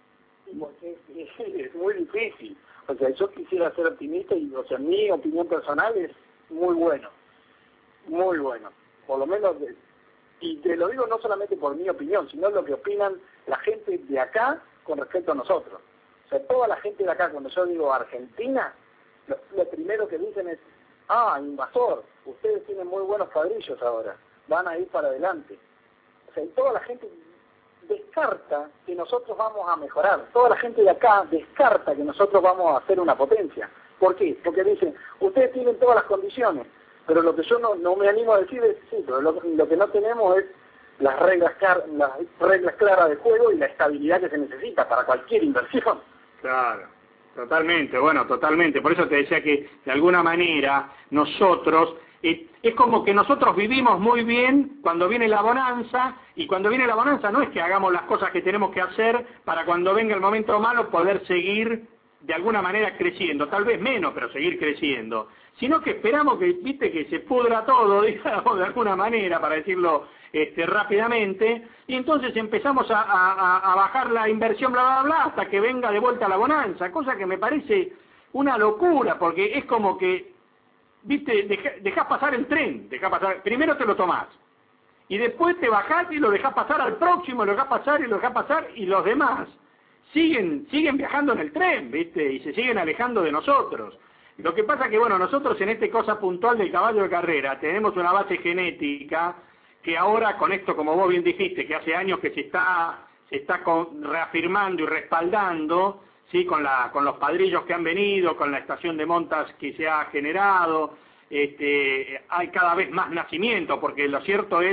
Es muy difícil. O sea, yo quisiera ser optimista y, o sea, mi opinión personal es muy bueno. Muy bueno. Por lo menos, y te lo digo no solamente por mi opinión, sino lo que opinan la gente de acá con respecto a nosotros. O sea, toda la gente de acá, cuando yo digo Argentina, lo primero que dicen es, Invasor, ustedes tienen muy buenos padrillos ahora, van a ir para adelante. O sea, y toda la gente descarta que nosotros vamos a mejorar. Toda la gente de acá descarta que nosotros vamos a ser una potencia. ¿Por qué? Porque dicen, ustedes tienen todas las condiciones, pero lo que yo no me animo a decir es, sí, pero lo que no tenemos es las reglas claras de juego y la estabilidad que se necesita para cualquier inversión. Claro, totalmente, bueno, totalmente. Por eso te decía que, de alguna manera, nosotros... Es como que nosotros vivimos muy bien cuando viene la bonanza, y cuando viene la bonanza no es que hagamos las cosas que tenemos que hacer para cuando venga el momento malo poder seguir de alguna manera creciendo, tal vez menos, pero seguir creciendo, sino que esperamos que, viste, que se pudra todo, digamos, de alguna manera, para decirlo rápidamente, y entonces empezamos a bajar la inversión, bla, bla, bla, hasta que venga de vuelta la bonanza, cosa que me parece una locura, porque es como que, viste, dejás pasar el tren, primero te lo tomás, y después te bajás y lo dejás pasar al próximo, lo dejás pasar, y los demás siguen viajando en el tren, viste, y se siguen alejando de nosotros. Lo que pasa que, bueno, nosotros en esta cosa puntual del caballo de carrera tenemos una base genética que ahora, con esto, como vos bien dijiste, que hace años que se está reafirmando y respaldando, ¿sí? Con los padrillos que han venido, con la estación de montas que se ha generado, hay cada vez más nacimiento, porque lo cierto es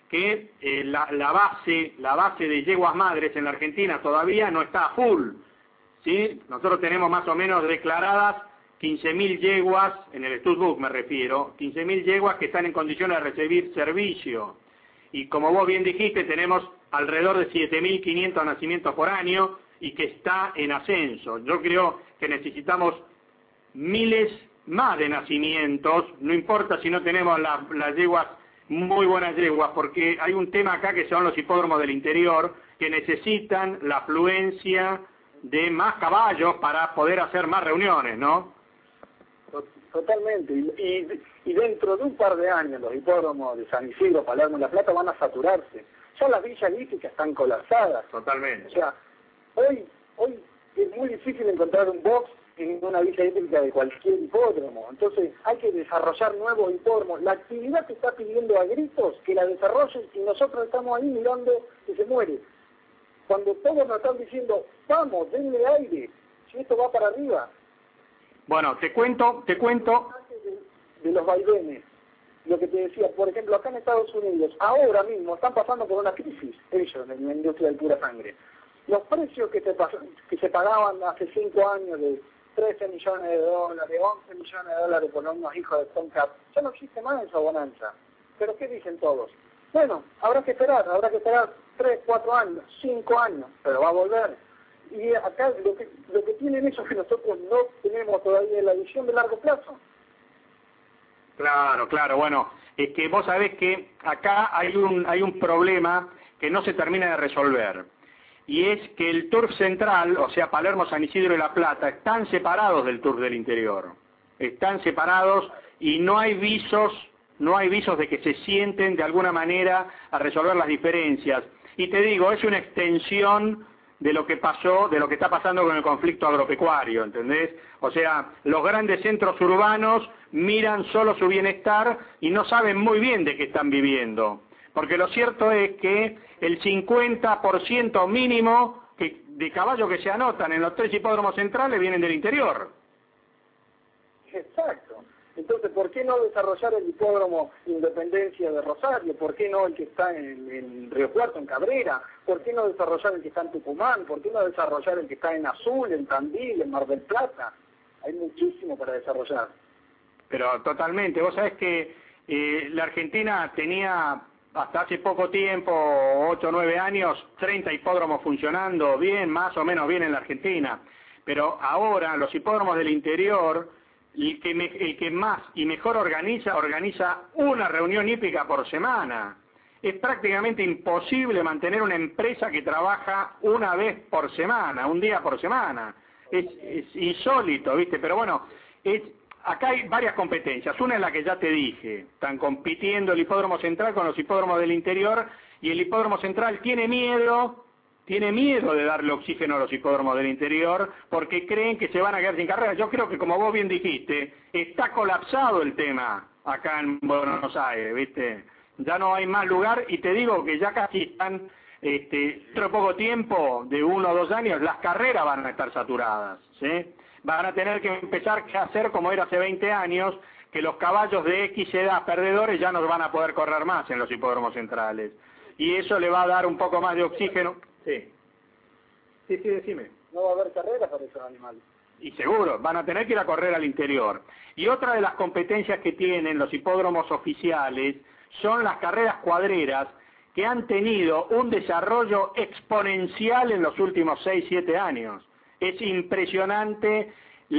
que la base de yeguas madres en la Argentina todavía no está a full, ¿sí? Nosotros tenemos más o menos declaradas 15.000 yeguas, en el Studbook me refiero, 15.000 yeguas que están en condiciones de recibir servicio. Y como vos bien dijiste, tenemos alrededor de 7.500 nacimientos por año y que está en ascenso. Yo creo que necesitamos miles más de nacimientos, no importa si no tenemos las yeguas, muy buenas yeguas, porque hay un tema acá que son los hipódromos del interior, que necesitan la afluencia de más caballos para poder hacer más reuniones, ¿no? Totalmente, y dentro de un par de años los hipódromos de San Isidro, Palermo y La Plata van a saturarse. Ya las villas hípicas están colapsadas. Totalmente. O sea, hoy es muy difícil encontrar un box en una villa hípica de cualquier hipódromo. Entonces hay que desarrollar nuevos hipódromos. La actividad te está pidiendo a gritos que la desarrolles y nosotros estamos ahí mirando que se muere. Cuando todos nos están diciendo, vamos, denle aire, si esto va para arriba. Bueno, te cuento. De los vaivenes, lo que te decía, por ejemplo, acá en Estados Unidos, ahora mismo están pasando por una crisis, ellos, en la industria del pura sangre. Los precios que se pagaban hace 5 años de 13 millones de dólares, 11 millones de dólares por unos hijos de Tomcat, ya no existe más esa bonanza. Pero ¿qué dicen todos? Bueno, habrá que esperar 3, 4 años, 5 años, pero va a volver. Y acá lo que tienen ellos que nosotros no tenemos todavía es la visión de largo plazo. Claro, bueno, es que vos sabés que acá hay un problema que no se termina de resolver, y es que el Turf Central, o sea, Palermo, San Isidro y La Plata, están separados del Turf del Interior, están separados y no hay visos de que se sienten de alguna manera a resolver las diferencias. Y te digo, es una extensión de lo que está pasando con el conflicto agropecuario, ¿entendés? O sea, los grandes centros urbanos miran solo su bienestar y no saben muy bien de qué están viviendo. Porque lo cierto es que el 50% mínimo de caballos que se anotan en los 3 hipódromos centrales vienen del interior. Exacto. Entonces, ¿por qué no desarrollar el hipódromo Independencia de Rosario? ¿Por qué no el que está en Río Cuarto, en Cabrera? ¿Por qué no desarrollar el que está en Tucumán? ¿Por qué no desarrollar el que está en Azul, en Tandil, en Mar del Plata? Hay muchísimo para desarrollar. Pero totalmente. Vos sabés que la Argentina tenía hasta hace poco tiempo, 8 o 9 años, 30 hipódromos funcionando bien, más o menos bien en la Argentina. Pero ahora los hipódromos del interior, el que más y mejor organiza una reunión hípica por semana. Es prácticamente imposible mantener una empresa que trabaja una vez por semana, un día por semana. Es insólito, ¿viste? Pero bueno, acá hay varias competencias. Una es la que ya te dije. Están compitiendo el hipódromo central con los hipódromos del interior y el hipódromo central tiene miedo de darle oxígeno a los hipódromos del interior porque creen que se van a quedar sin carrera. Yo creo que, como vos bien dijiste, está colapsado el tema acá en Buenos Aires, ¿viste? Ya no hay más lugar y te digo que ya casi están, dentro de poco tiempo, de 1 o 2 años, las carreras van a estar saturadas, ¿sí? Van a tener que empezar a hacer como era hace 20 años, que los caballos de X edad perdedores ya no van a poder correr más en los hipódromos centrales. Y eso le va a dar un poco más de oxígeno. Sí, decime. No va a haber carreras para esos animales. Y seguro, van a tener que ir a correr al interior. Y otra de las competencias que tienen los hipódromos oficiales son las carreras cuadreras, que han tenido un desarrollo exponencial en los últimos 6-7 años. Es impresionante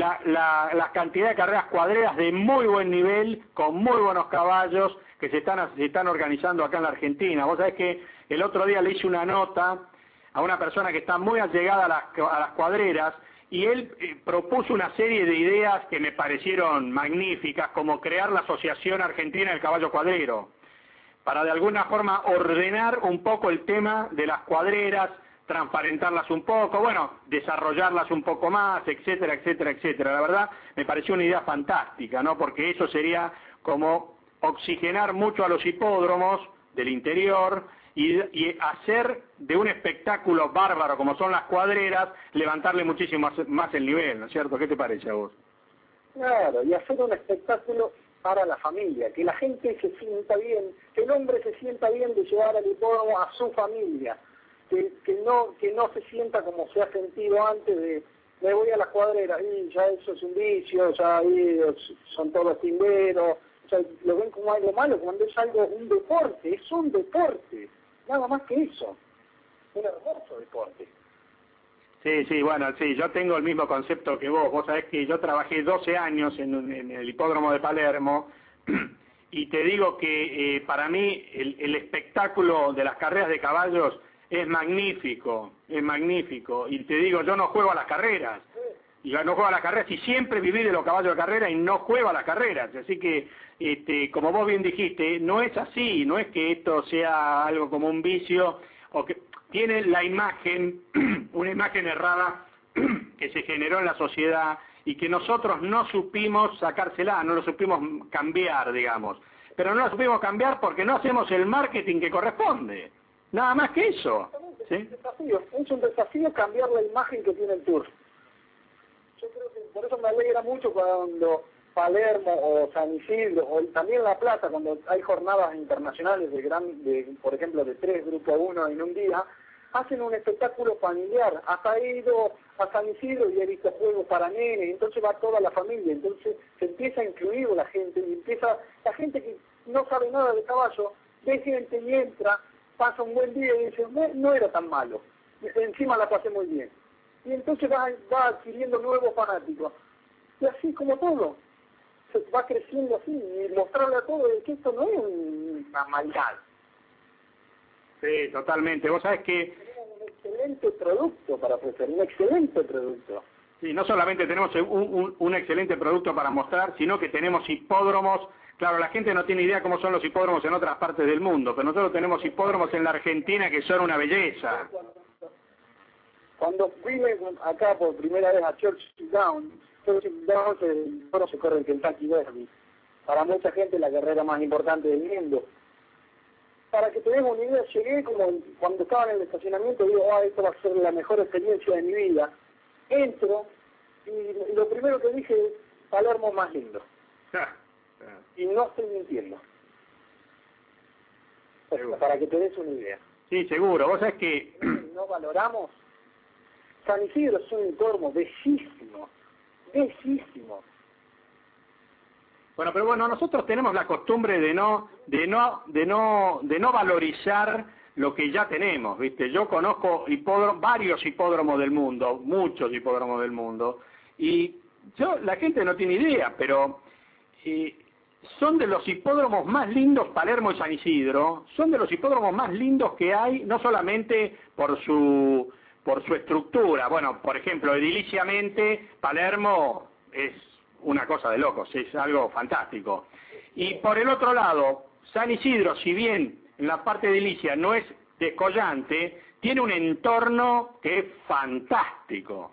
la cantidad de carreras cuadreras de muy buen nivel, con muy buenos caballos, que se están organizando acá en la Argentina. Vos sabés que el otro día le hice una nota a una persona que está muy allegada a las cuadreras, y él propuso una serie de ideas que me parecieron magníficas, como crear la Asociación Argentina del Caballo Cuadrero, para de alguna forma ordenar un poco el tema de las cuadreras, transparentarlas un poco, bueno, desarrollarlas un poco más, etcétera, etcétera, etcétera. La verdad, me pareció una idea fantástica, ¿no? Porque eso sería como oxigenar mucho a los hipódromos del interior y hacer de un espectáculo bárbaro como son las cuadreras, levantarle muchísimo más el nivel, ¿no es cierto? ¿Qué te parece a vos? Claro, y hacer un espectáculo para la familia, que la gente se sienta bien, que el hombre se sienta bien de llevar al hipódromo a su familia, que no se sienta como se ha sentido antes de me voy a la cuadrera y ya eso es un vicio, ya ahí son todos timberos, ya lo ven como algo malo cuando es un deporte, es un deporte, nada más que eso, un hermoso deporte. Sí, bueno, sí, yo tengo el mismo concepto que vos. Vos sabés que yo trabajé 12 años en el hipódromo de Palermo y te digo que para mí el espectáculo de las carreras de caballos es magnífico, y te digo, yo no juego a las carreras, y siempre viví de los caballos de carrera y no juego a las carreras, así que, como vos bien dijiste, no es así, no es que esto sea algo como un vicio, o que tiene la imagen, una imagen errada que se generó en la sociedad y que nosotros no supimos sacársela, no lo supimos cambiar, digamos. Pero no lo supimos cambiar porque no hacemos el marketing que corresponde. Nada más que eso. ¿Sí? Es un desafío cambiar la imagen que tiene el Tour. Yo creo que por eso me alegra mucho cuando Palermo o San Isidro o también La Plata, cuando hay jornadas internacionales por ejemplo, de 3 Grupo 1 en un día, hacen un espectáculo familiar. Hasta he ido a San Isidro y he visto juegos para nenes, entonces va toda la familia, entonces se empieza a incluir la gente, y empieza la gente que no sabe nada de caballo, ve gente y entra, pasa un buen día y dice, no era tan malo, encima la pasé muy bien. Y entonces va adquiriendo nuevos fanáticos. Y así como todo, se va creciendo así, y mostrarle a todos que esto no es una maldad. Sí, totalmente. Vos sabés que tenemos un excelente producto para ofrecer, un excelente producto. Sí, no solamente tenemos un excelente producto para mostrar, sino que tenemos hipódromos. Claro, la gente no tiene idea cómo son los hipódromos en otras partes del mundo, pero nosotros tenemos hipódromos en la Argentina que son una belleza. Cuando vine acá por primera vez a Churchill Downs, se corre el Kentucky Derby. Para mucha gente la carrera más importante del mundo. Para que te des una idea, llegué como cuando estaba en el estacionamiento, digo, esto va a ser la mejor experiencia de mi vida. Entro y lo primero que dije es, Palermo más lindo. Y no estoy mintiendo. Para que te des una idea. Sí, seguro. Vos sabés que no valoramos. San Isidro es un hipódromo bellísimo, bellísimo. Bueno, pero bueno, nosotros tenemos la costumbre de no valorizar lo que ya tenemos, ¿viste? Yo conozco varios hipódromos del mundo, muchos hipódromos del mundo, y la gente no tiene idea, pero son de los hipódromos más lindos. Palermo y San Isidro son de los hipódromos más lindos que hay, no solamente por su estructura. Bueno, por ejemplo, ediliciamente, Palermo es una cosa de locos, es algo fantástico. Y por el otro lado, San Isidro, si bien en la parte edilicia no es descollante, tiene un entorno que es fantástico,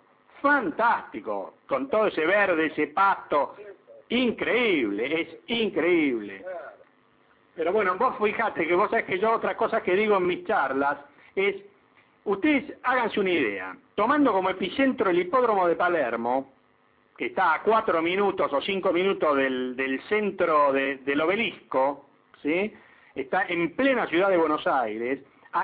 con todo ese verde, ese pasto, increíble, es increíble. Pero bueno, vos fíjate que vos sabés que yo otra cosa que digo en mis charlas es, ustedes háganse una idea, tomando como epicentro el hipódromo de Palermo, que está a 4 minutos o 5 minutos del centro del obelisco, ¿sí? Está en plena ciudad de Buenos Aires,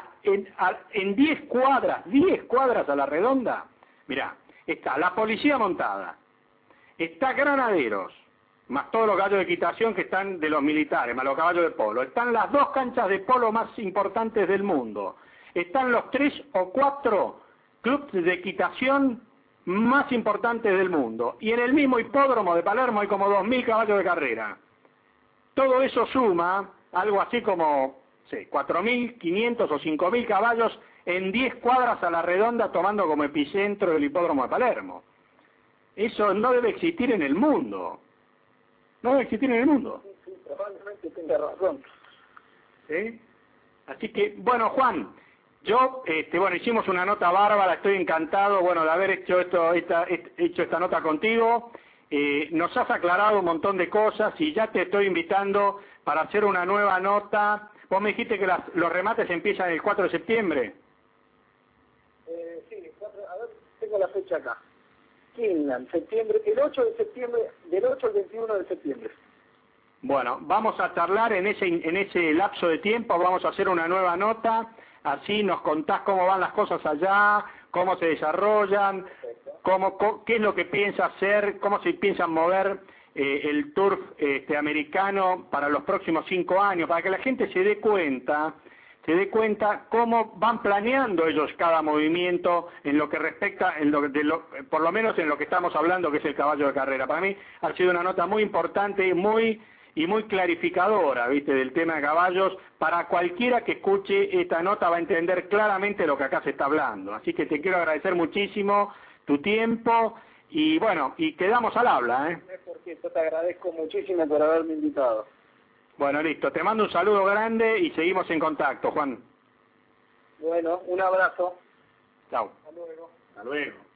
en 10 cuadras a la redonda, mirá, está la policía montada, está Granaderos, más todos los caballos de equitación que están de los militares, más los caballos de polo, están las 2 canchas de polo más importantes del mundo, están los 3 o 4 clubes de equitación más importantes del mundo, y en el mismo hipódromo de Palermo hay como 2.000 caballos de carrera. Todo eso suma algo así como 4.500 o 5.000 caballos en 10 cuadras a la redonda, tomando como epicentro el hipódromo de Palermo. Eso no debe existir en el mundo. No debe existir en el mundo. Sí, probablemente tenga razón. ¿Sí? Así que, bueno, Juan, yo, hicimos una nota bárbara, estoy encantado, de haber hecho esta nota contigo. Nos has aclarado un montón de cosas y ya te estoy invitando para hacer una nueva nota. Vos me dijiste que los remates empiezan el 4 de septiembre. Sí, a ver, tengo la fecha acá. Kinland, septiembre, el 8 de septiembre, del 8 al 21 de septiembre. Bueno, vamos a charlar en ese lapso de tiempo, vamos a hacer una nueva nota, así nos contás cómo van las cosas allá, cómo se desarrollan, qué es lo que piensa hacer, cómo se piensan mover el turf americano para los próximos 5 años, para que la gente se dé cuenta cómo van planeando ellos cada movimiento en lo que respecta, por lo menos en lo que estamos hablando, que es el caballo de carrera. Para mí ha sido una nota muy importante y muy clarificadora, ¿viste?, del tema de caballos. Para cualquiera que escuche esta nota va a entender claramente lo que acá se está hablando. Así que te quiero agradecer muchísimo tu tiempo y bueno, y quedamos al habla, ¿eh? Porque yo te agradezco muchísimo por haberme invitado. Bueno, listo. Te mando un saludo grande y seguimos en contacto, Juan. Bueno, un abrazo. Chao. Hasta luego. Hasta luego.